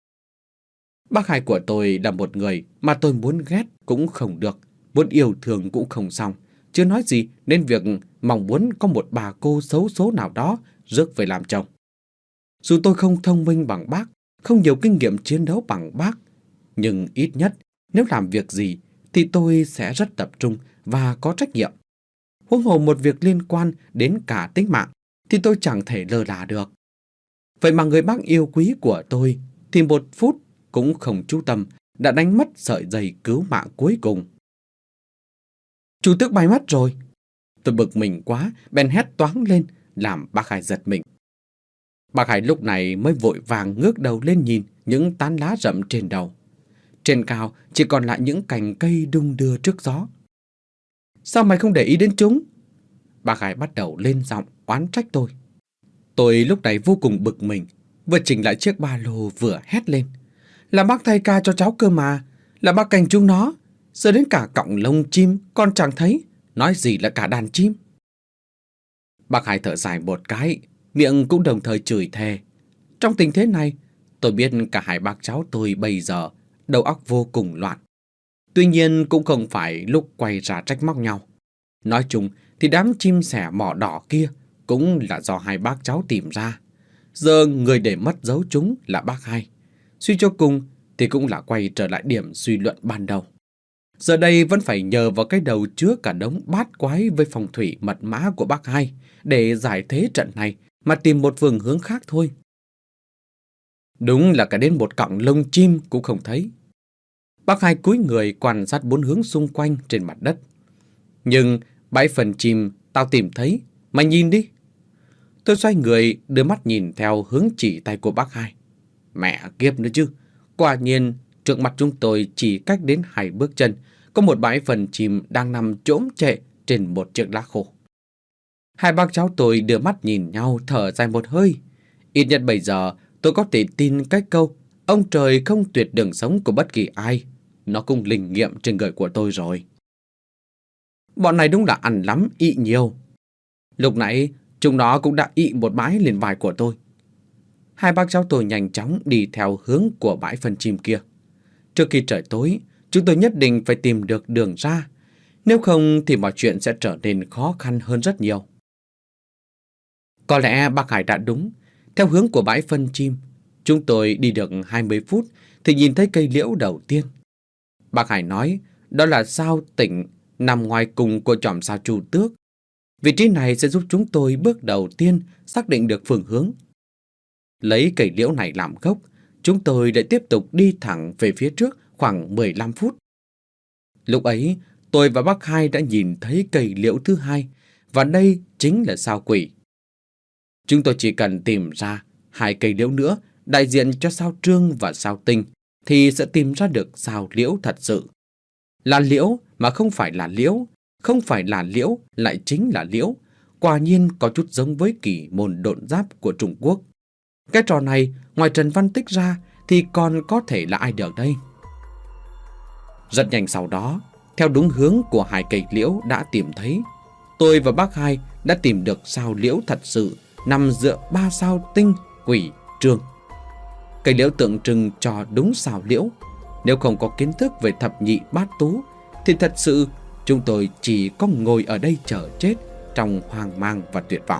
Bác hai của tôi là một người mà tôi muốn ghét cũng không được, muốn yêu thương cũng không xong. Chưa nói gì nên việc mong muốn có một bà cô xấu số nào đó rước về làm chồng. Dù tôi không thông minh bằng bác, không nhiều kinh nghiệm chiến đấu bằng bác, nhưng ít nhất nếu làm việc gì thì tôi sẽ rất tập trung và có trách nhiệm. Huống hồ một việc liên quan đến cả tính mạng thì tôi chẳng thể lơ là được. Vậy mà người bác yêu quý của tôi thì một phút cũng không chú tâm đã đánh mất sợi dây cứu mạng cuối cùng. Chủ tước bay mất rồi. Tôi bực mình quá, bèn hét toáng lên, làm bác Hải giật mình. Bác Hải lúc này mới vội vàng ngước đầu lên nhìn những tán lá rậm trên đầu. Trên cao chỉ còn lại những cành cây đung đưa trước gió. Sao mày không để ý đến chúng? Bác Hải bắt đầu lên giọng oán trách tôi. Tôi lúc này vô cùng bực mình, vừa chỉnh lại chiếc ba lô vừa hét lên. Là bác thay ca cho cháu cơ mà, là bác canh chúng nó. Giờ đến cả cọng lông chim con chẳng thấy, nói gì là cả đàn chim. Bác Hải thở dài một cái, miệng cũng đồng thời chửi thề. Trong tình thế này, tôi biết cả hai bác cháu tôi bây giờ đầu óc vô cùng loạn. Tuy nhiên cũng không phải lúc quay ra trách móc nhau. Nói chung thì đám chim sẻ mỏ đỏ kia cũng là do hai bác cháu tìm ra. Giờ người để mất dấu chúng là bác hai. Suy cho cùng thì cũng là quay trở lại điểm suy luận ban đầu. Giờ đây vẫn phải nhờ vào cái đầu chứa cả đống bát quái với phong thủy mật mã của bác hai để giải thế trận này mà tìm một phương hướng khác thôi. Đúng là cả đến một cọng lông chim cũng không thấy. Bác hai cúi người quan sát bốn hướng xung quanh trên mặt đất. Nhưng bãi phần chim tao tìm thấy, mày nhìn đi. Tôi xoay người đưa mắt nhìn theo hướng chỉ tay của bác hai. Mẹ kiếp nữa chứ, quả nhiên trước mặt chúng tôi chỉ cách đến hai bước chân có một bãi phần chim đang nằm chỗm trệ trên một chiếc lá khô. Hai bác cháu tôi đưa mắt nhìn nhau thở dài một hơi. Ít nhất bây giờ tôi có thể tin cái câu ông trời không tuyệt đường sống của bất kỳ ai. Nó cũng linh nghiệm trên người của tôi rồi. Bọn này đúng là ăn lắm, ị nhiều. Lúc nãy chúng nó cũng đã ị một bãi lên vai của tôi. Hai bác cháu tôi nhanh chóng đi theo hướng của bãi phần chim kia. Trước khi trời tối, chúng tôi nhất định phải tìm được đường ra. Nếu không thì mọi chuyện sẽ trở nên khó khăn hơn rất nhiều. Có lẽ bác Hải đã đúng. Theo hướng của bãi phân chim, chúng tôi đi được hai mươi phút thì nhìn thấy cây liễu đầu tiên. Bác Hải nói đó là sao Tỉnh nằm ngoài cùng của chòm sao Chu Tước. Vị trí này sẽ giúp chúng tôi bước đầu tiên xác định được phương hướng. Lấy cây liễu này làm gốc, chúng tôi lại tiếp tục đi thẳng về phía trước khoảng mười lăm phút. Lúc ấy, tôi và bác Hai đã nhìn thấy cây liễu thứ hai, và đây chính là sao Quỷ. Chúng tôi chỉ cần tìm ra hai cây liễu nữa đại diện cho sao Trương và sao Tinh thì sẽ tìm ra được sao liễu thật sự. Là liễu mà không phải là liễu, không phải là liễu lại chính là liễu, quả nhiên có chút giống với kỷ môn độn giáp của Trung Quốc. Cái trò này ngoài Trần Văn Tích ra thì còn có thể là ai được đây? Rất nhanh sau đó, theo đúng hướng của hai cây liễu đã tìm thấy, tôi và bác Hai đã tìm được sao liễu thật sự nằm giữa ba sao Tinh, Quỷ, Trương. Cây liễu tượng trưng cho đúng sao liễu. Nếu không có kiến thức về thập nhị bát tú thì thật sự chúng tôi chỉ có ngồi ở đây chờ chết trong hoang mang và tuyệt vọng.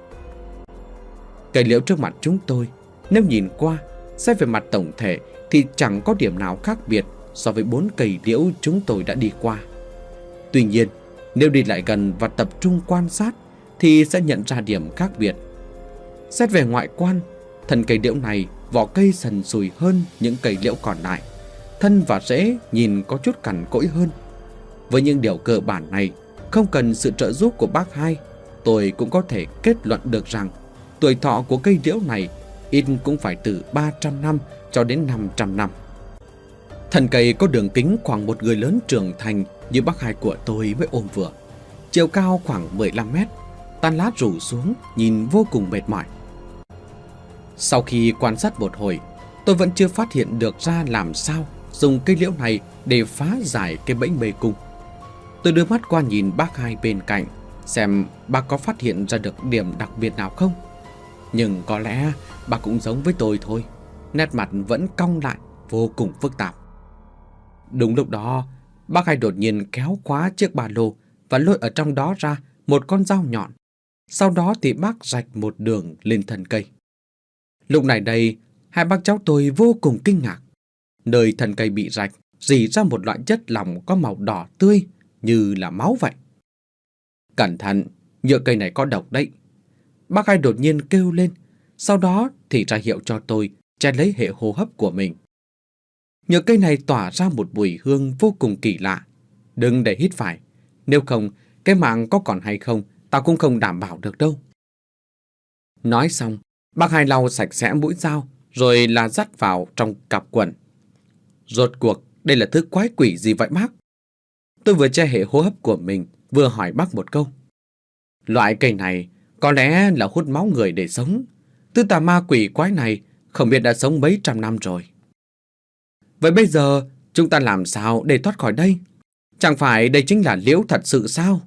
Cây liễu trước mặt chúng tôi, nếu nhìn qua, xét về mặt tổng thể thì chẳng có điểm nào khác biệt so với bốn cây liễu chúng tôi đã đi qua. Tuy nhiên, nếu đi lại gần và tập trung quan sát thì sẽ nhận ra điểm khác biệt. Xét về ngoại quan, thân cây liễu này vỏ cây sần sùi hơn những cây liễu còn lại. Thân và rễ nhìn có chút cằn cỗi hơn. Với những điều cơ bản này, không cần sự trợ giúp của bác hai, tôi cũng có thể kết luận được rằng tuổi thọ của cây liễu này ít cũng phải từ ba trăm năm cho đến năm trăm năm. Thân cây có đường kính khoảng một người lớn trưởng thành như bác hai của tôi mới ôm vừa, chiều cao khoảng mười lăm mét, tán lá rủ xuống nhìn vô cùng mệt mỏi. Sau khi quan sát một hồi, tôi vẫn chưa phát hiện được ra làm sao dùng cây liễu này để phá giải cái bẫy mê cung. Tôi đưa mắt qua nhìn bác hai bên cạnh, xem bác có phát hiện ra được điểm đặc biệt nào không. Nhưng có lẽ bác cũng giống với tôi thôi, nét mặt vẫn cong lại, vô cùng phức tạp. Đúng lúc đó, bác hai đột nhiên kéo khóa chiếc ba lô và lôi ở trong đó ra một con dao nhọn. Sau đó thì bác rạch một đường lên thân cây. Lúc này đây, hai bác cháu tôi vô cùng kinh ngạc. Nơi thân cây bị rạch rỉ ra một loại chất lỏng có màu đỏ tươi như là máu vậy. Cẩn thận, nhựa cây này có độc đấy. Bác hai đột nhiên kêu lên, sau đó thì ra hiệu cho tôi che lấy hệ hô hấp của mình. Nhựa cây này tỏa ra một mùi hương vô cùng kỳ lạ. Đừng để hít phải, nếu không cái mạng có còn hay không tao cũng không đảm bảo được đâu. Nói xong, bác hai lau sạch sẽ mũi dao rồi là dắt vào trong cặp quần. Rốt cuộc đây là thứ quái quỷ gì vậy bác? Tôi vừa che hệ hô hấp của mình, vừa hỏi bác một câu. Loại cây này có lẽ là hút máu người để sống. Thứ tà ma quỷ quái này không biết đã sống mấy trăm năm rồi. Vậy bây giờ chúng ta làm sao để thoát khỏi đây? Chẳng phải đây chính là liễu thật sự sao?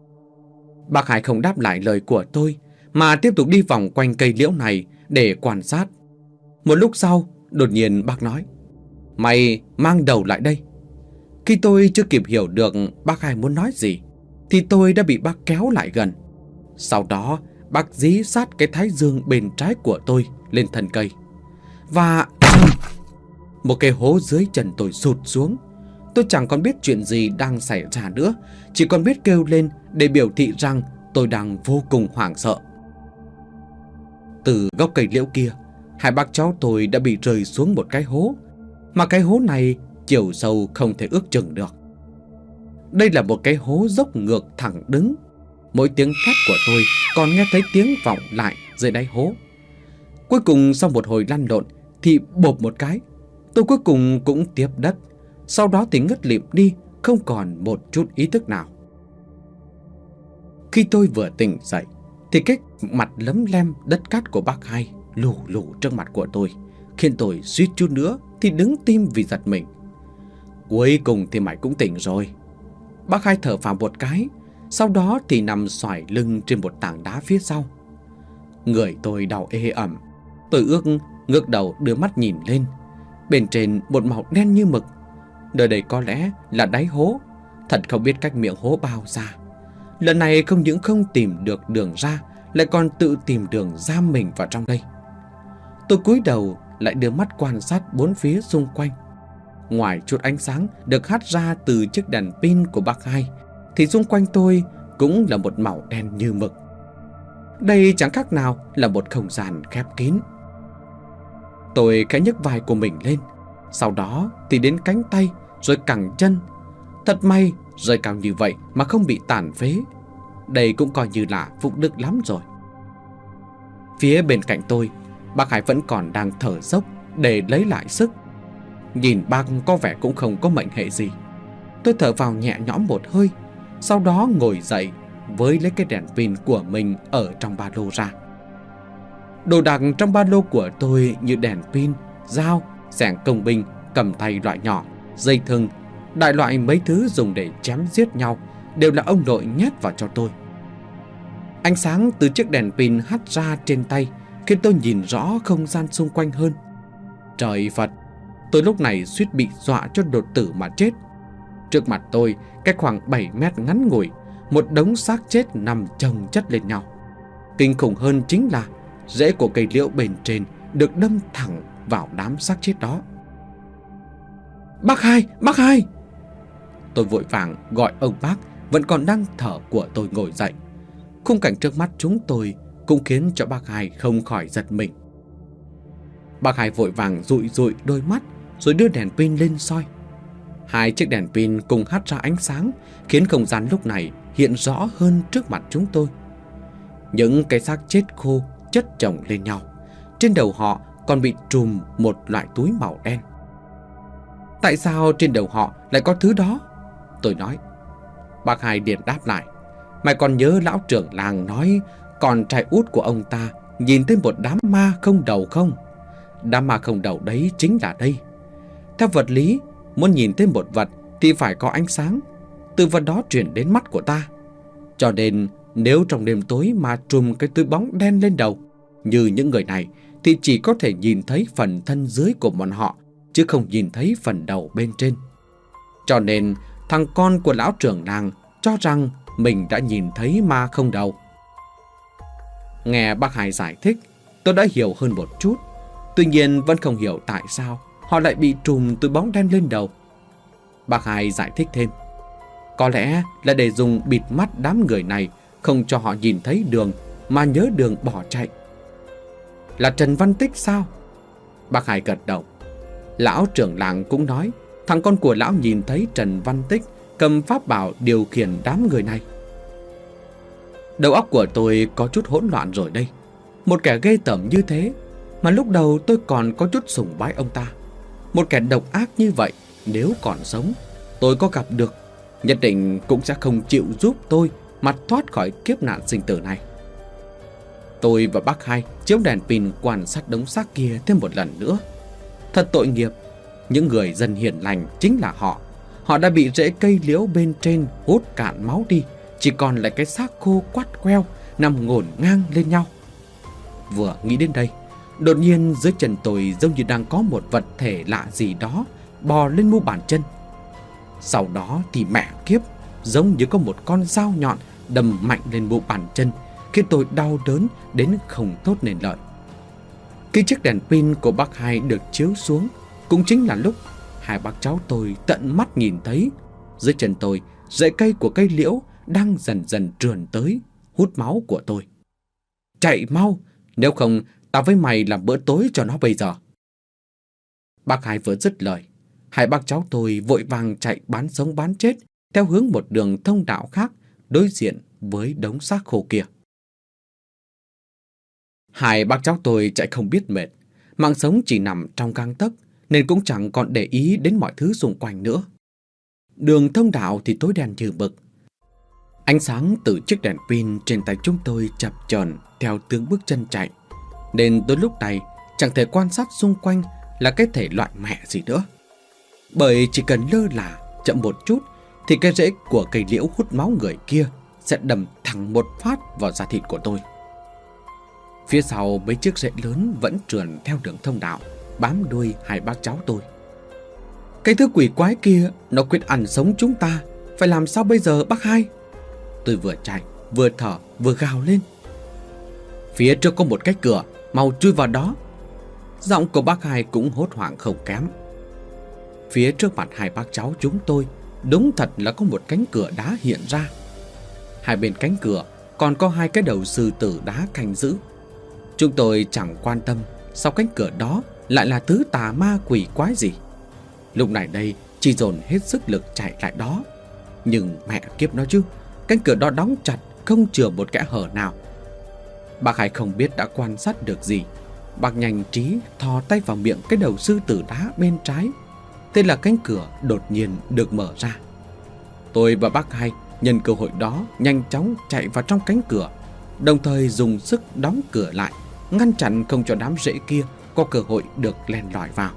Bác hai không đáp lại lời của tôi, mà tiếp tục đi vòng quanh cây liễu này để quan sát. Một lúc sau, đột nhiên bác nói, mày mang đầu lại đây. Khi tôi chưa kịp hiểu được bác hai muốn nói gì, thì tôi đã bị bác kéo lại gần. Sau đó, bác dí sát cái thái dương bên trái của tôi lên thân cây. Và một cái hố dưới chân tôi sụt xuống. Tôi chẳng còn biết chuyện gì đang xảy ra nữa, chỉ còn biết kêu lên để biểu thị rằng tôi đang vô cùng hoảng sợ. Từ gốc cây liễu kia, hai bác cháu tôi đã bị rơi xuống một cái hố, mà cái hố này chiều sâu không thể ước chừng được. Đây là một cái hố dốc ngược thẳng đứng. Mỗi tiếng thét của tôi còn nghe thấy tiếng vọng lại dưới đáy hố. Cuối cùng sau một hồi lăn lộn thì bộp một cái, tôi cuối cùng cũng tiếp đất. Sau đó thì ngất lịm đi, không còn một chút ý thức nào. Khi tôi vừa tỉnh dậy thì cái mặt lấm lem đất cát của bác hai lù lù trước mặt của tôi, khiến tôi suýt chút nữa thì đứng tim vì giật mình. Cuối cùng thì mày cũng tỉnh rồi. Bác hai thở phào một cái, sau đó thì nằm xoài lưng trên một tảng đá phía sau. Người tôi đau ê ẩm. Tôi ước ngước đầu đưa mắt nhìn lên. Bên trên một màu đen như mực. Nơi đây có lẽ là đáy hố. Thật không biết cách miệng hố bao xa. Lần này không những không tìm được đường ra, lại còn tự tìm đường giam mình vào trong đây. Tôi cúi đầu lại đưa mắt quan sát bốn phía xung quanh. Ngoài chút ánh sáng được hắt ra từ chiếc đèn pin của bác hai, thì xung quanh tôi cũng là một màu đen như mực. Đây chẳng khác nào là một không gian khép kín. Tôi khẽ nhấc vai của mình lên, sau đó thì đến cánh tay, rồi cẳng chân. Thật may rơi cao như vậy mà không bị tàn phế. Đây cũng coi như là phúc đức lắm rồi. Phía bên cạnh tôi, bác Hải vẫn còn đang thở dốc để lấy lại sức. Nhìn bác có vẻ cũng không có mệnh hệ gì. Tôi thở vào nhẹ nhõm một hơi, sau đó ngồi dậy với lấy cái đèn pin của mình ở trong ba lô ra. Đồ đạc trong ba lô của tôi như đèn pin, dao, xẻng công binh, cầm tay loại nhỏ, dây thừng, đại loại mấy thứ dùng để chém giết nhau đều là ông nội nhét vào cho tôi. Ánh sáng từ chiếc đèn pin hắt ra trên tay khiến tôi nhìn rõ không gian xung quanh hơn. Trời Phật, tôi lúc này suýt bị dọa cho đột tử mà chết. Trước mặt tôi, cách khoảng bảy mét ngắn ngủi, một đống xác chết nằm chồng chất lên nhau. Kinh khủng hơn chính là rễ của cây liễu bên trên được đâm thẳng vào đám xác chết đó. Bác hai, bác hai! Tôi vội vàng gọi ông bác vẫn còn đang thở của tôi ngồi dậy. Khung cảnh trước mắt chúng tôi cũng khiến cho bác hai không khỏi giật mình. Bác hai vội vàng dụi dụi đôi mắt rồi đưa đèn pin lên soi. Hai chiếc đèn pin cùng hắt ra ánh sáng, khiến không gian lúc này hiện rõ hơn trước mặt chúng tôi. Những cái xác chết khô chất chồng lên nhau. Trên đầu họ còn bị trùm một loại túi màu đen. Tại sao trên đầu họ lại có thứ đó? Tôi nói. Bác Hai liền đáp lại. Mày còn nhớ lão trưởng làng nói con trai út của ông ta nhìn thấy một đám ma không đầu không? Đám ma không đầu đấy chính là đây. Theo vật lý, muốn nhìn thấy một vật thì phải có ánh sáng, từ vật đó truyền đến mắt của ta. Cho nên nếu trong đêm tối mà trùm cái túi bóng đen lên đầu như những người này, thì chỉ có thể nhìn thấy phần thân dưới của bọn họ, chứ không nhìn thấy phần đầu bên trên. Cho nên thằng con của lão trưởng làng cho rằng mình đã nhìn thấy ma không đầu. Nghe bác Hai giải thích, tôi đã hiểu hơn một chút. Tuy nhiên vẫn không hiểu tại sao họ lại bị trùm túi bóng đen lên đầu. Bác Hai giải thích thêm. Có lẽ là để dùng bịt mắt đám người này, không cho họ nhìn thấy đường mà nhớ đường bỏ chạy. Là Trần Văn Tích sao? Bác Hai gật đầu. Lão trưởng làng cũng nói thằng con của lão nhìn thấy Trần Văn Tích cầm pháp bảo điều khiển đám người này. Đầu óc của tôi có chút hỗn loạn rồi đây. Một kẻ ghê tởm như thế mà lúc đầu tôi còn có chút sùng bái ông ta. Một kẻ độc ác như vậy, nếu còn sống, tôi có gặp được, nhất định cũng sẽ không chịu giúp tôi mà thoát khỏi kiếp nạn sinh tử này. Tôi và bác Hai chiếu đèn pin quan sát đống xác kia thêm một lần nữa. Thật tội nghiệp, những người dân hiền lành chính là họ. Họ đã bị rễ cây liễu bên trên hút cạn máu đi, chỉ còn lại cái xác khô quắt queo nằm ngổn ngang lên nhau. Vừa nghĩ đến đây, đột nhiên dưới chân tôi giống như đang có một vật thể lạ gì đó bò lên mu bàn chân. Sau đó thì mẹ kiếp, giống như có một con dao nhọn đâm mạnh lên mu bàn chân, khiến tôi đau đớn đến không tốt nên lợi. Khi chiếc đèn pin của bác Hai được chiếu xuống, cũng chính là lúc hai bác cháu tôi tận mắt nhìn thấy dưới chân tôi rễ cây của cây liễu đang dần dần trườn tới, hút máu của tôi. Chạy mau, nếu không tao với mày làm bữa tối cho nó bây giờ. Bác Hai vừa dứt lời, hai bác cháu tôi vội vàng chạy bán sống bán chết theo hướng một đường thông đạo khác đối diện với đống xác khô kia. Hai bác cháu tôi chạy không biết mệt, mạng sống chỉ nằm trong gang tấc nên cũng chẳng còn để ý đến mọi thứ xung quanh nữa. Đường thông đạo thì tối đen như mực. Ánh sáng từ chiếc đèn pin trên tay chúng tôi chập chờn theo tiếng bước chân chạy, nên tới lúc này chẳng thể quan sát xung quanh là cái thể loại mẹ gì nữa. Bởi chỉ cần lơ là chậm một chút thì cái rễ của cây liễu hút máu người kia sẽ đâm thẳng một phát vào da thịt của tôi. Phía sau mấy chiếc rễ lớn vẫn trườn theo đường thông đạo, bám đuôi hai bác cháu tôi. Cái thứ quỷ quái kia nó quyết ăn sống chúng ta, phải làm sao bây giờ bác Hai? Tôi vừa chạy vừa thở vừa gào lên. Phía trước có một cái cửa, mau chui vào đó. Giọng của bác Hai cũng hốt hoảng không kém. Phía trước mặt hai bác cháu chúng tôi đúng thật là có một cánh cửa đá hiện ra. Hai bên cánh cửa còn có hai cái đầu sư tử đá canh giữ. Chúng tôi chẳng quan tâm sau cánh cửa đó lại là thứ tà ma quỷ quái gì. Lúc này đây chỉ dồn hết sức lực chạy lại đó. Nhưng mẹ kiếp nó chứ, cánh cửa đó đóng chặt, không chừa một kẽ hở nào. Bác Hai không biết đã quan sát được gì. Bác nhanh trí thò tay vào miệng cái đầu sư tử đá bên trái. Thế là cánh cửa đột nhiên được mở ra. Tôi và bác Hai nhân cơ hội đó nhanh chóng chạy vào trong cánh cửa, đồng thời dùng sức đóng cửa lại, ngăn chặn không cho đám rễ kia có cơ hội được len lỏi vào.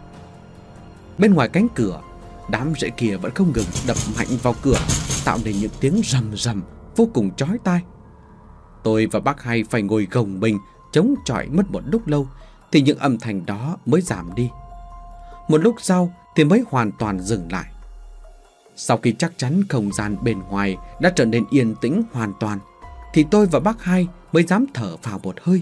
Bên ngoài cánh cửa, đám rễ kia vẫn không ngừng đập mạnh vào cửa, tạo nên những tiếng rầm rầm vô cùng chói tai. Tôi và bác Hai phải ngồi gồng mình chống chọi mất một lúc lâu thì những âm thanh đó mới giảm đi. Một lúc sau thì mới hoàn toàn dừng lại. Sau khi chắc chắn không gian bên ngoài đã trở nên yên tĩnh hoàn toàn thì tôi và bác Hai mới dám thở vào một hơi.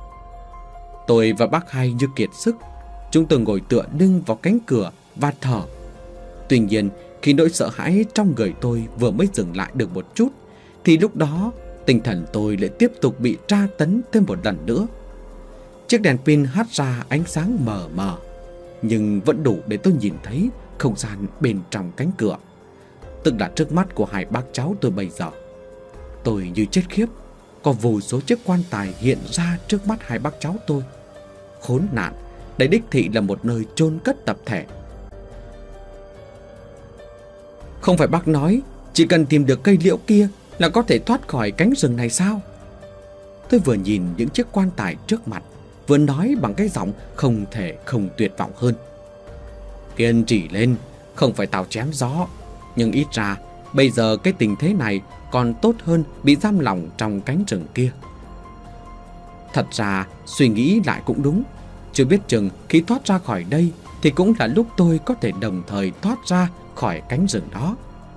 Tôi và bác Hai như kiệt sức, chúng tôi ngồi tựa lưng vào cánh cửa và thở. Tuy nhiên khi nỗi sợ hãi trong người tôi vừa mới dừng lại được một chút thì lúc đó tinh thần tôi lại tiếp tục bị tra tấn thêm một lần nữa. Chiếc đèn pin hắt ra ánh sáng mờ mờ, nhưng vẫn đủ để tôi nhìn thấy không gian bên trong cánh cửa, tức là trước mắt của hai bác cháu tôi bây giờ. Tôi như chết khiếp, có vô số chiếc quan tài hiện ra trước mắt hai bác cháu tôi. Khốn nạn, đây đích thị là một nơi chôn cất tập thể. Không phải bác nói chỉ cần tìm được cây liễu kia là có thể thoát khỏi cánh rừng này sao? Tôi vừa nhìn những chiếc quan tài trước mặt, vừa nói bằng cái giọng không thể không tuyệt vọng hơn. Kiên trì lên, không phải tao chém gió, nhưng ít ra bây giờ cái tình thế này còn tốt hơn bị giam lỏng trong cánh rừng kia. Thật ra suy nghĩ lại cũng đúng, chưa biết chừng khi thoát ra khỏi đây thì cũng là lúc tôi có thể đồng thời thoát ra khỏi cánh rừng đó.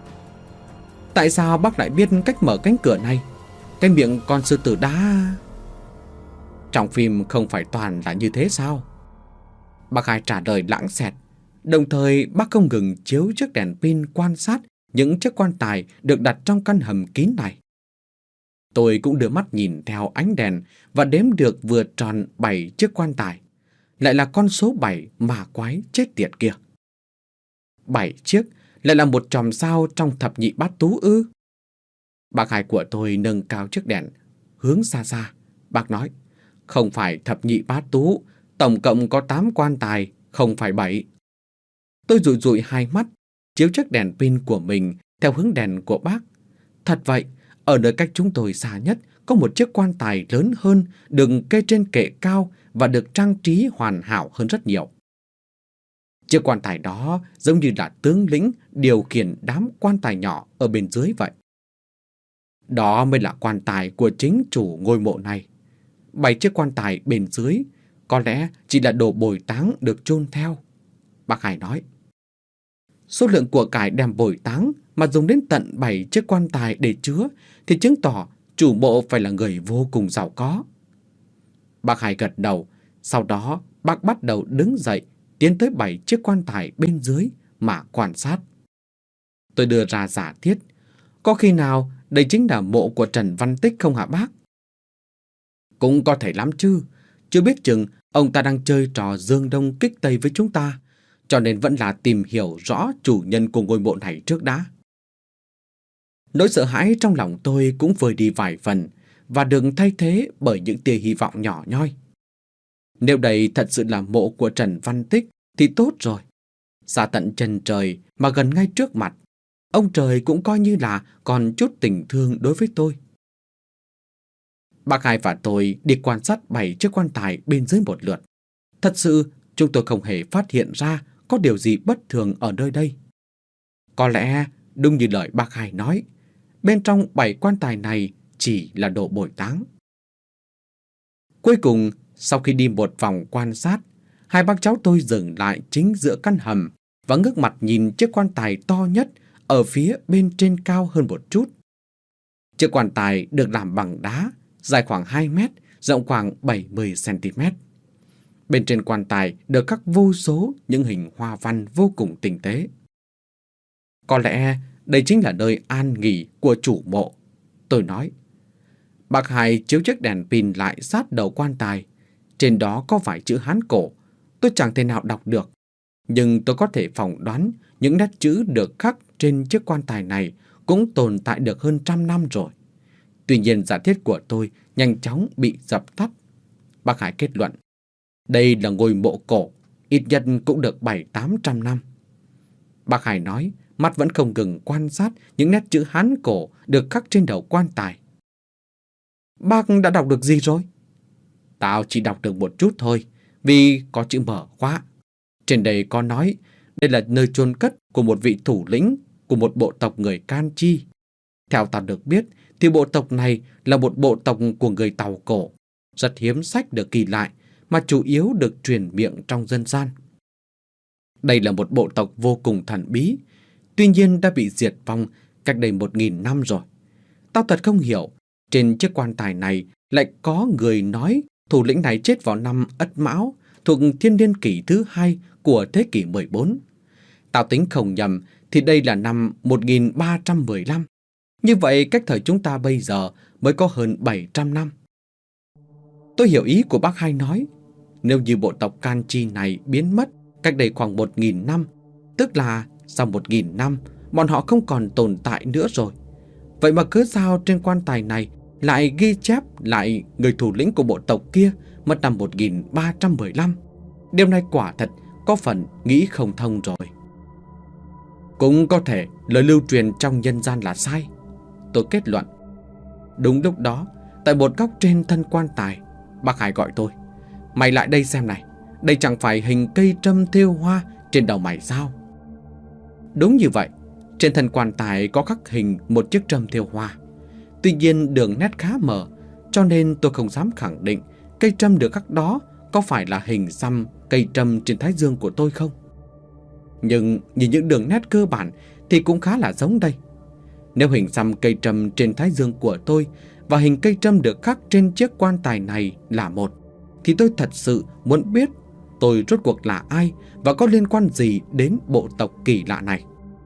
Tại sao bác lại biết cách mở cánh cửa này? Cái miệng con sư tử đá... Trong phim không phải toàn là như thế sao? Bác Hai trả lời lãng xẹt, đồng thời bác không ngừng chiếu chiếc đèn pin quan sát những chiếc quan tài được đặt trong căn hầm kín này. Tôi cũng đưa mắt nhìn theo ánh đèn và đếm được vừa tròn bảy chiếc quan tài. Lại là con số bảy mà quái chết tiệt kia. Bảy chiếc lại là một chòm sao trong thập nhị bát tú ư? Bác Hai của tôi nâng cao chiếc đèn, hướng xa xa. Bác nói, không phải thập nhị bát tú, tổng cộng có tám quan tài, không phải bảy. Tôi rụi rụi hai mắt, chiếu chiếc đèn pin của mình theo hướng đèn của bác. Thật vậy, ở nơi cách chúng tôi xa nhất có một chiếc quan tài lớn hơn, được kê trên kệ cao và được trang trí hoàn hảo hơn rất nhiều. Chiếc quan tài đó giống như là tướng lĩnh điều khiển đám quan tài nhỏ ở bên dưới vậy. Đó mới là quan tài của chính chủ ngôi mộ này. Bảy chiếc quan tài bên dưới có lẽ chỉ là đồ bồi táng được chôn theo. Bác Hai nói, số lượng của cải đem bồi táng mà dùng đến tận bảy chiếc quan tài để chứa thì chứng tỏ chủ mộ phải là người vô cùng giàu có. Bác Hai gật đầu, sau đó bác bắt đầu đứng dậy, tiến tới bảy chiếc quan tài bên dưới mà quan sát. Tôi đưa ra giả thiết, có khi nào đây chính là mộ của Trần Văn Tích không hả bác? Cũng có thể lắm chứ, chưa biết chừng ông ta đang chơi trò dương đông kích tây với chúng ta, cho nên vẫn là tìm hiểu rõ chủ nhân của ngôi mộ này trước đã. Nỗi sợ hãi trong lòng tôi cũng vơi đi vài phần và được thay thế bởi những tia hy vọng nhỏ nhoi. Nếu đây thật sự là mộ của Trần Văn Tích thì tốt rồi. Xa tận chân trời mà gần ngay trước mặt, ông trời cũng coi như là còn chút tình thương đối với tôi. Bác Hai và tôi đi quan sát bảy chiếc quan tài bên dưới một lượt. Thật sự chúng tôi không hề phát hiện ra có điều gì bất thường ở nơi đây. Có lẽ đúng như lời bác Hai nói, bên trong bảy quan tài này chỉ là đồ bồi táng. Cuối cùng, sau khi đi một vòng quan sát, hai bác cháu tôi dừng lại chính giữa căn hầm và ngước mặt nhìn chiếc quan tài to nhất ở phía bên trên cao hơn một chút. Chiếc quan tài được làm bằng đá, dài khoảng hai mét, rộng khoảng bảy mươi xăng-ti-mét. Bên trên quan tài được khắc vô số những hình hoa văn vô cùng tinh tế. Có lẽ đây chính là nơi an nghỉ của chủ mộ, tôi nói. Bác Hai chiếu chiếc đèn pin lại sát đầu quan tài. Trên đó có vài chữ Hán cổ, tôi chẳng thể nào đọc được. Nhưng tôi có thể phỏng đoán những nét chữ được khắc trên chiếc quan tài này cũng tồn tại được hơn trăm năm rồi. Tuy nhiên giả thiết của tôi nhanh chóng bị dập tắt. Bác Hai kết luận, đây là ngôi mộ cổ, ít nhất cũng được bảy tám trăm năm. Bác Hai nói, mắt vẫn không ngừng quan sát những nét chữ Hán cổ được khắc trên đầu quan tài. Bác đã đọc được gì rồi? Tao chỉ đọc được một chút thôi, vì có chữ mở khóa. Trên đây có nói, đây là nơi chôn cất của một vị thủ lĩnh của một bộ tộc người Can Chi. Theo tao được biết, thì bộ tộc này là một bộ tộc của người Tàu cổ. Rất hiếm sách được ghi lại, mà chủ yếu được truyền miệng trong dân gian. Đây là một bộ tộc vô cùng thần bí, tuy nhiên đã bị diệt vong cách đây một nghìn năm rồi. Tao thật không hiểu, trên chiếc quan tài này lại có người nói thủ lĩnh này chết vào năm Ất Mão, thuộc thiên niên kỷ thứ hai của thế kỷ mười bốn. Tao tính không nhầm thì đây là năm một nghìn ba trăm mười lăm. Như vậy cách thời chúng ta bây giờ mới có hơn bảy trăm năm. Tôi hiểu ý của bác Hai nói. Nếu như bộ tộc Can Chi này biến mất cách đây khoảng một nghìn năm, Tức là sau một nghìn năm, bọn họ không còn tồn tại nữa rồi. Vậy mà cớ sao trên quan tài này lại ghi chép lại người thủ lĩnh của bộ tộc kia mất năm một nghìn ba trăm mười lăm? Điều này quả thật có phần nghĩ không thông rồi. Cũng có thể lời lưu truyền trong nhân gian là sai, tôi kết luận. Đúng lúc đó, tại một góc trên thân quan tài, bác Hải gọi tôi. Mày lại đây xem này, đây chẳng phải hình cây trâm thêu hoa trên đầu mày sao? Đúng như vậy, trên thân quan tài có khắc hình một chiếc trâm thêu hoa. Tuy nhiên đường nét khá mờ, cho nên tôi không dám khẳng định cây trâm được khắc đó có phải là hình xăm cây trâm trên thái dương của tôi không. Nhưng nhìn những đường nét cơ bản thì cũng khá là giống đây. Nếu hình xăm cây trâm trên thái dương của tôi và hình cây trâm được khắc trên chiếc quan tài này là một, thì tôi thật sự muốn biết tôi rốt cuộc là ai và có liên quan gì đến bộ tộc kỳ lạ này.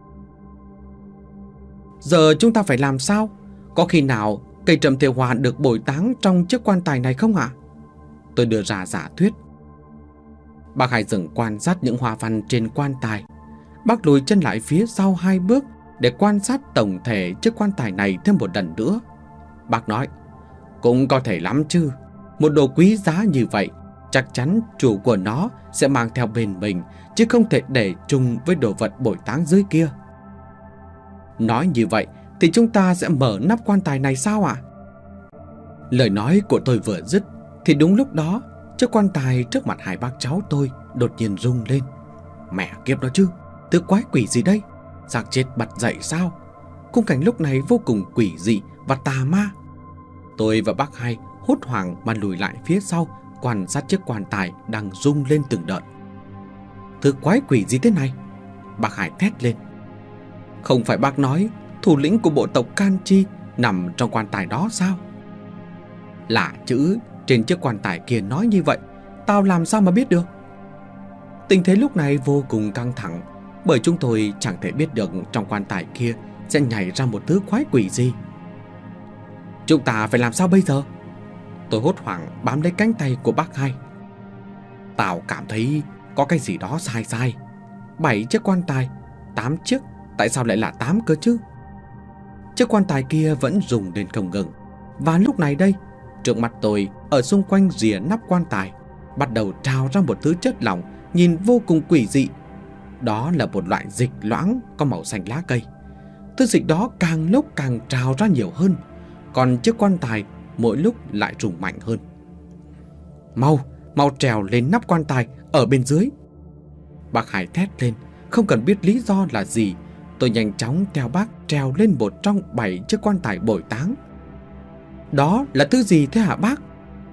Giờ chúng ta phải làm sao? Có khi nào cây trâm thêu hoa được bồi táng trong chiếc quan tài này không ạ? Tôi đưa ra giả thuyết. Bác Hải dừng quan sát những hoa văn trên quan tài. Bác lùi chân lại phía sau hai bước để quan sát tổng thể chiếc quan tài này thêm một lần nữa. Bác nói, cũng có thể lắm chứ. Một đồ quý giá như vậy, chắc chắn chủ của nó sẽ mang theo bên mình, chứ không thể để chung với đồ vật bồi táng dưới kia. Nói như vậy thì chúng ta sẽ mở nắp quan tài này sao ạ? Lời nói của tôi vừa dứt thì đúng lúc đó, chiếc quan tài trước mặt hai bác cháu tôi đột nhiên rung lên. Mẹ kiếp nó chứ, thứ quái quỷ gì đây? Xác chết bật dậy sao? Khung cảnh lúc này vô cùng quỷ dị và tà ma. Tôi và bác Hai hốt hoảng mà lùi lại phía sau, quan sát chiếc quan tài đang rung lên từng đợt. Thứ quái quỷ gì thế này? Bác Hải thét lên. Không phải bác nói thủ lĩnh của bộ tộc Kanchi nằm trong quan tài đó sao? Lạ chữ, trên chiếc quan tài kia nói như vậy, tao làm sao mà biết được? Tình thế lúc này vô cùng căng thẳng, bởi chúng tôi chẳng thể biết được trong quan tài kia sẽ nhảy ra một thứ quái quỷ gì. Chúng ta phải làm sao bây giờ? Tôi hốt hoảng bám lấy cánh tay của bác Hai. Tao cảm thấy có cái gì đó sai sai. Bảy chiếc quan tài, tám chiếc, tại sao lại là tám cơ chứ? Chiếc quan tài kia vẫn rung lên không ngừng. Và lúc này đây, trước mặt tôi, ở xung quanh rìa nắp quan tài, bắt đầu trào ra một thứ chất lỏng nhìn vô cùng quỷ dị. Đó là một loại dịch loãng có màu xanh lá cây. Thứ dịch đó càng lúc càng trào ra nhiều hơn, còn chiếc quan tài mỗi lúc lại rung mạnh hơn. Mau, mau trèo lên nắp quan tài ở bên dưới. Bác Hải thét lên, không cần biết lý do là gì. Tôi nhanh chóng theo bác trèo lên một trong bảy chiếc quan tài bồi táng. Đó là thứ gì thế hả bác?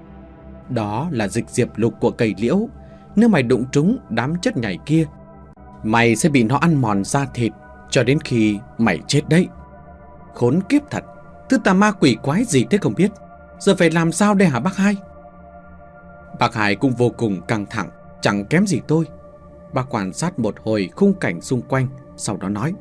Đó là dịch diệp lục của cây liễu. Nếu mày đụng trúng đám chất nhảy kia, mày sẽ bị nó ăn mòn da thịt cho đến khi mày chết đấy. Khốn kiếp thật, thứ tà ma quỷ quái gì thế không biết. Giờ phải làm sao đây hả bác Hai? Bác Hai cũng vô cùng căng thẳng, chẳng kém gì tôi. Bác quan sát một hồi khung cảnh xung quanh, sau đó nói: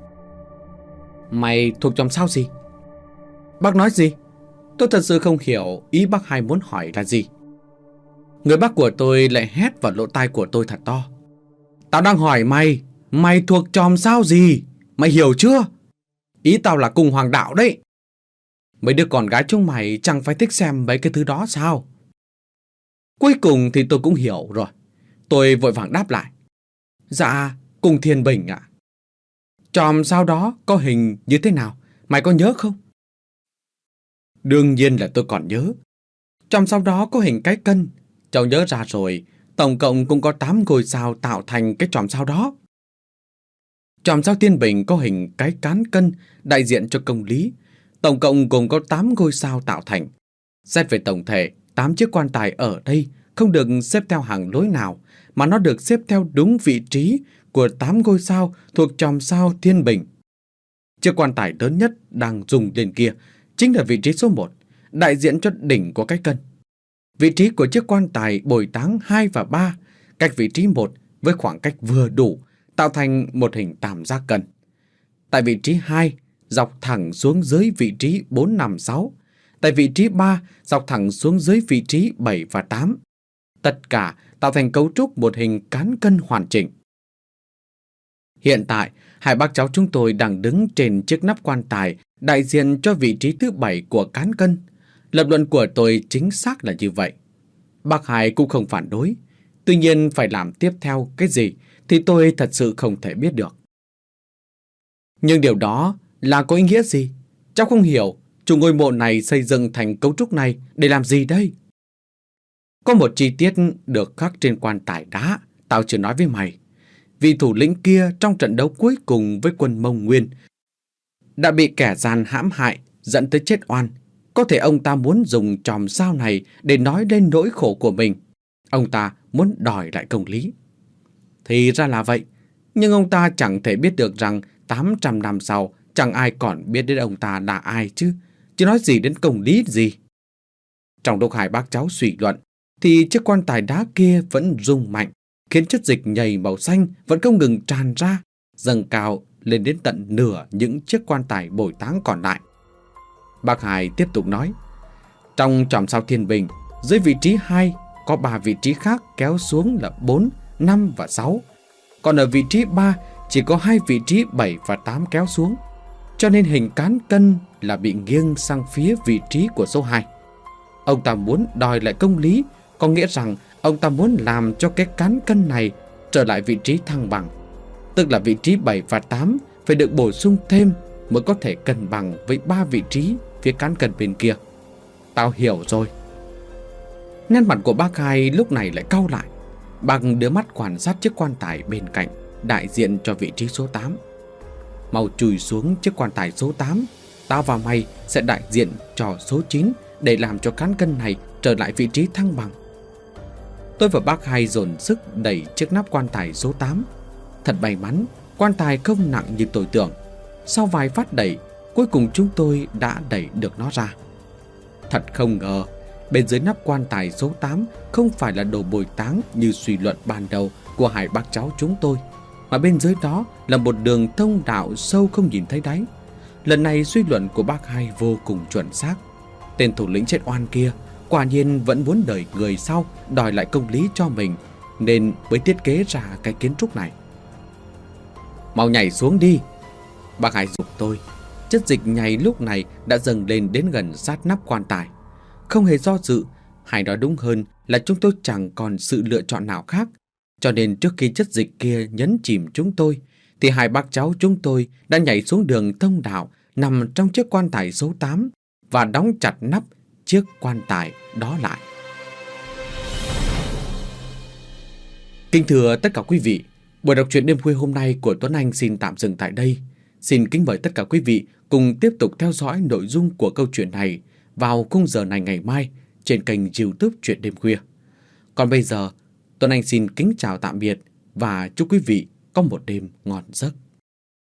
Mày thuộc dòng sao gì? Bác nói gì? Tôi thật sự không hiểu ý bác Hai muốn hỏi là gì. Người bác của tôi lại hét vào lỗ tai của tôi thật to: Tao đang hỏi mày, mày thuộc chòm sao gì? Mày hiểu chưa? Ý tao là cùng hoàng đạo đấy. Mấy đứa con gái chúng mày chẳng phải thích xem mấy cái thứ đó sao? Cuối cùng thì tôi cũng hiểu rồi. Tôi vội vàng đáp lại: Dạ, cùng Thiên Bình ạ. À? Chòm sao đó có hình như thế nào? Mày có nhớ không? Đương nhiên là tôi còn nhớ. Chòm sao đó có hình cái cân. Cháu nhớ ra rồi, tổng cộng cũng có tám ngôi sao tạo thành cái chòm sao đó. Chòm sao Thiên Bình có hình cái cán cân đại diện cho công lý. Tổng cộng gồm có tám ngôi sao tạo thành. Xét về tổng thể, tám chiếc quan tài ở đây không được xếp theo hàng lối nào, mà nó được xếp theo đúng vị trí của tám ngôi sao thuộc chòm sao Thiên Bình. Chiếc quan tài lớn nhất đang dùng lên kia chính là vị trí số một, đại diện cho đỉnh của cái cân. Vị trí của chiếc quan tài bồi táng hai và ba, cách vị trí một với khoảng cách vừa đủ, tạo thành một hình tam giác cân. Tại vị trí hai, dọc thẳng xuống dưới vị trí bốn, năm, sáu. Tại vị trí ba, dọc thẳng xuống dưới vị trí bảy và tám. Tất cả tạo thành cấu trúc một hình cán cân hoàn chỉnh. Hiện tại, hai bác cháu chúng tôi đang đứng trên chiếc nắp quan tài đại diện cho vị trí thứ bảy của cán cân. Lập luận của tôi chính xác là như vậy. Bác Hai cũng không phản đối. Tuy nhiên phải làm tiếp theo cái gì thì tôi thật sự không thể biết được. Nhưng điều đó là có ý nghĩa gì? Cháu không hiểu, chủ ngôi mộ này xây dựng thành cấu trúc này để làm gì đây? Có một chi tiết được khắc trên quan tài đá, tao chưa nói với mày. Vị thủ lĩnh kia trong trận đấu cuối cùng với quân Mông Nguyên đã bị kẻ gian hãm hại, dẫn tới chết oan. Có thể ông ta muốn dùng chòm sao này để nói lên nỗi khổ của mình. Ông ta muốn đòi lại công lý. Thì ra là vậy. Nhưng ông ta chẳng thể biết được rằng tám trăm năm sau chẳng ai còn biết đến ông ta là ai chứ. Chứ nói gì đến công lý gì. Trong lúc hai bác cháu suy luận thì chiếc quan tài đá kia vẫn rung mạnh, khiến chất dịch nhầy màu xanh vẫn không ngừng tràn ra, dâng cao lên đến tận nửa những chiếc quan tài bồi táng còn lại. Bác Hai tiếp tục nói, trong chòm sao thiên bình, dưới vị trí hai có ba vị trí khác kéo xuống là bốn, năm và sáu. Còn ở vị trí ba chỉ có hai vị trí bảy và tám kéo xuống. Cho nên hình cán cân là bị nghiêng sang phía vị trí của số hai. Ông ta muốn đòi lại công lý, có nghĩa rằng ông ta muốn làm cho cái cán cân này trở lại vị trí thăng bằng. Tức là vị trí bảy và tám phải được bổ sung thêm mới có thể cân bằng với ba vị trí phía cán cân bên kia. Tao hiểu rồi. Nét mặt của bác Hai lúc này lại cau lại. Bác đưa mắt quan sát chiếc quan tài bên cạnh đại diện cho vị trí số tám. Mau chùi xuống chiếc quan tài số tám. Tao và mày sẽ đại diện cho số chín để làm cho cán cân này trở lại vị trí thăng bằng. Tôi và bác Hai dồn sức đẩy chiếc nắp quan tài số tám. Thật may mắn, quan tài không nặng như tôi tưởng. Sau vài phát đẩy, cuối cùng chúng tôi đã đẩy được nó ra. Thật không ngờ, bên dưới nắp quan tài số tám không phải là đồ bồi táng như suy luận ban đầu của hai bác cháu chúng tôi, mà bên dưới đó là một đường thông đạo sâu không nhìn thấy đáy. Lần này suy luận của bác Hai vô cùng chuẩn xác. Tên thủ lĩnh chết oan kia quả nhiên vẫn muốn đợi người sau đòi lại công lý cho mình, nên mới thiết kế ra cái kiến trúc này. Mau nhảy xuống đi, bác Hai giục tôi. Chất dịch nhầy lúc này đã dâng lên đến gần sát nắp quan tài. Không hề do dự, hay nói đúng hơn là chúng tôi chẳng còn sự lựa chọn nào khác. Cho nên trước khi chất dịch kia nhấn chìm chúng tôi, thì hai bác cháu chúng tôi đã nhảy xuống đường thông đạo nằm trong chiếc quan tài số tám và đóng chặt nắp chiếc quan tài đó lại. Kính thưa tất cả quý vị, buổi đọc truyện đêm khuya hôm nay của Tuấn Anh xin tạm dừng tại đây. Xin kính mời tất cả quý vị cùng tiếp tục theo dõi nội dung của câu chuyện này vào khung giờ này ngày mai trên kênh YouTube Truyện Đêm Khuya. Còn bây giờ, Tuấn Anh xin kính chào tạm biệt và chúc quý vị có một đêm ngon giấc.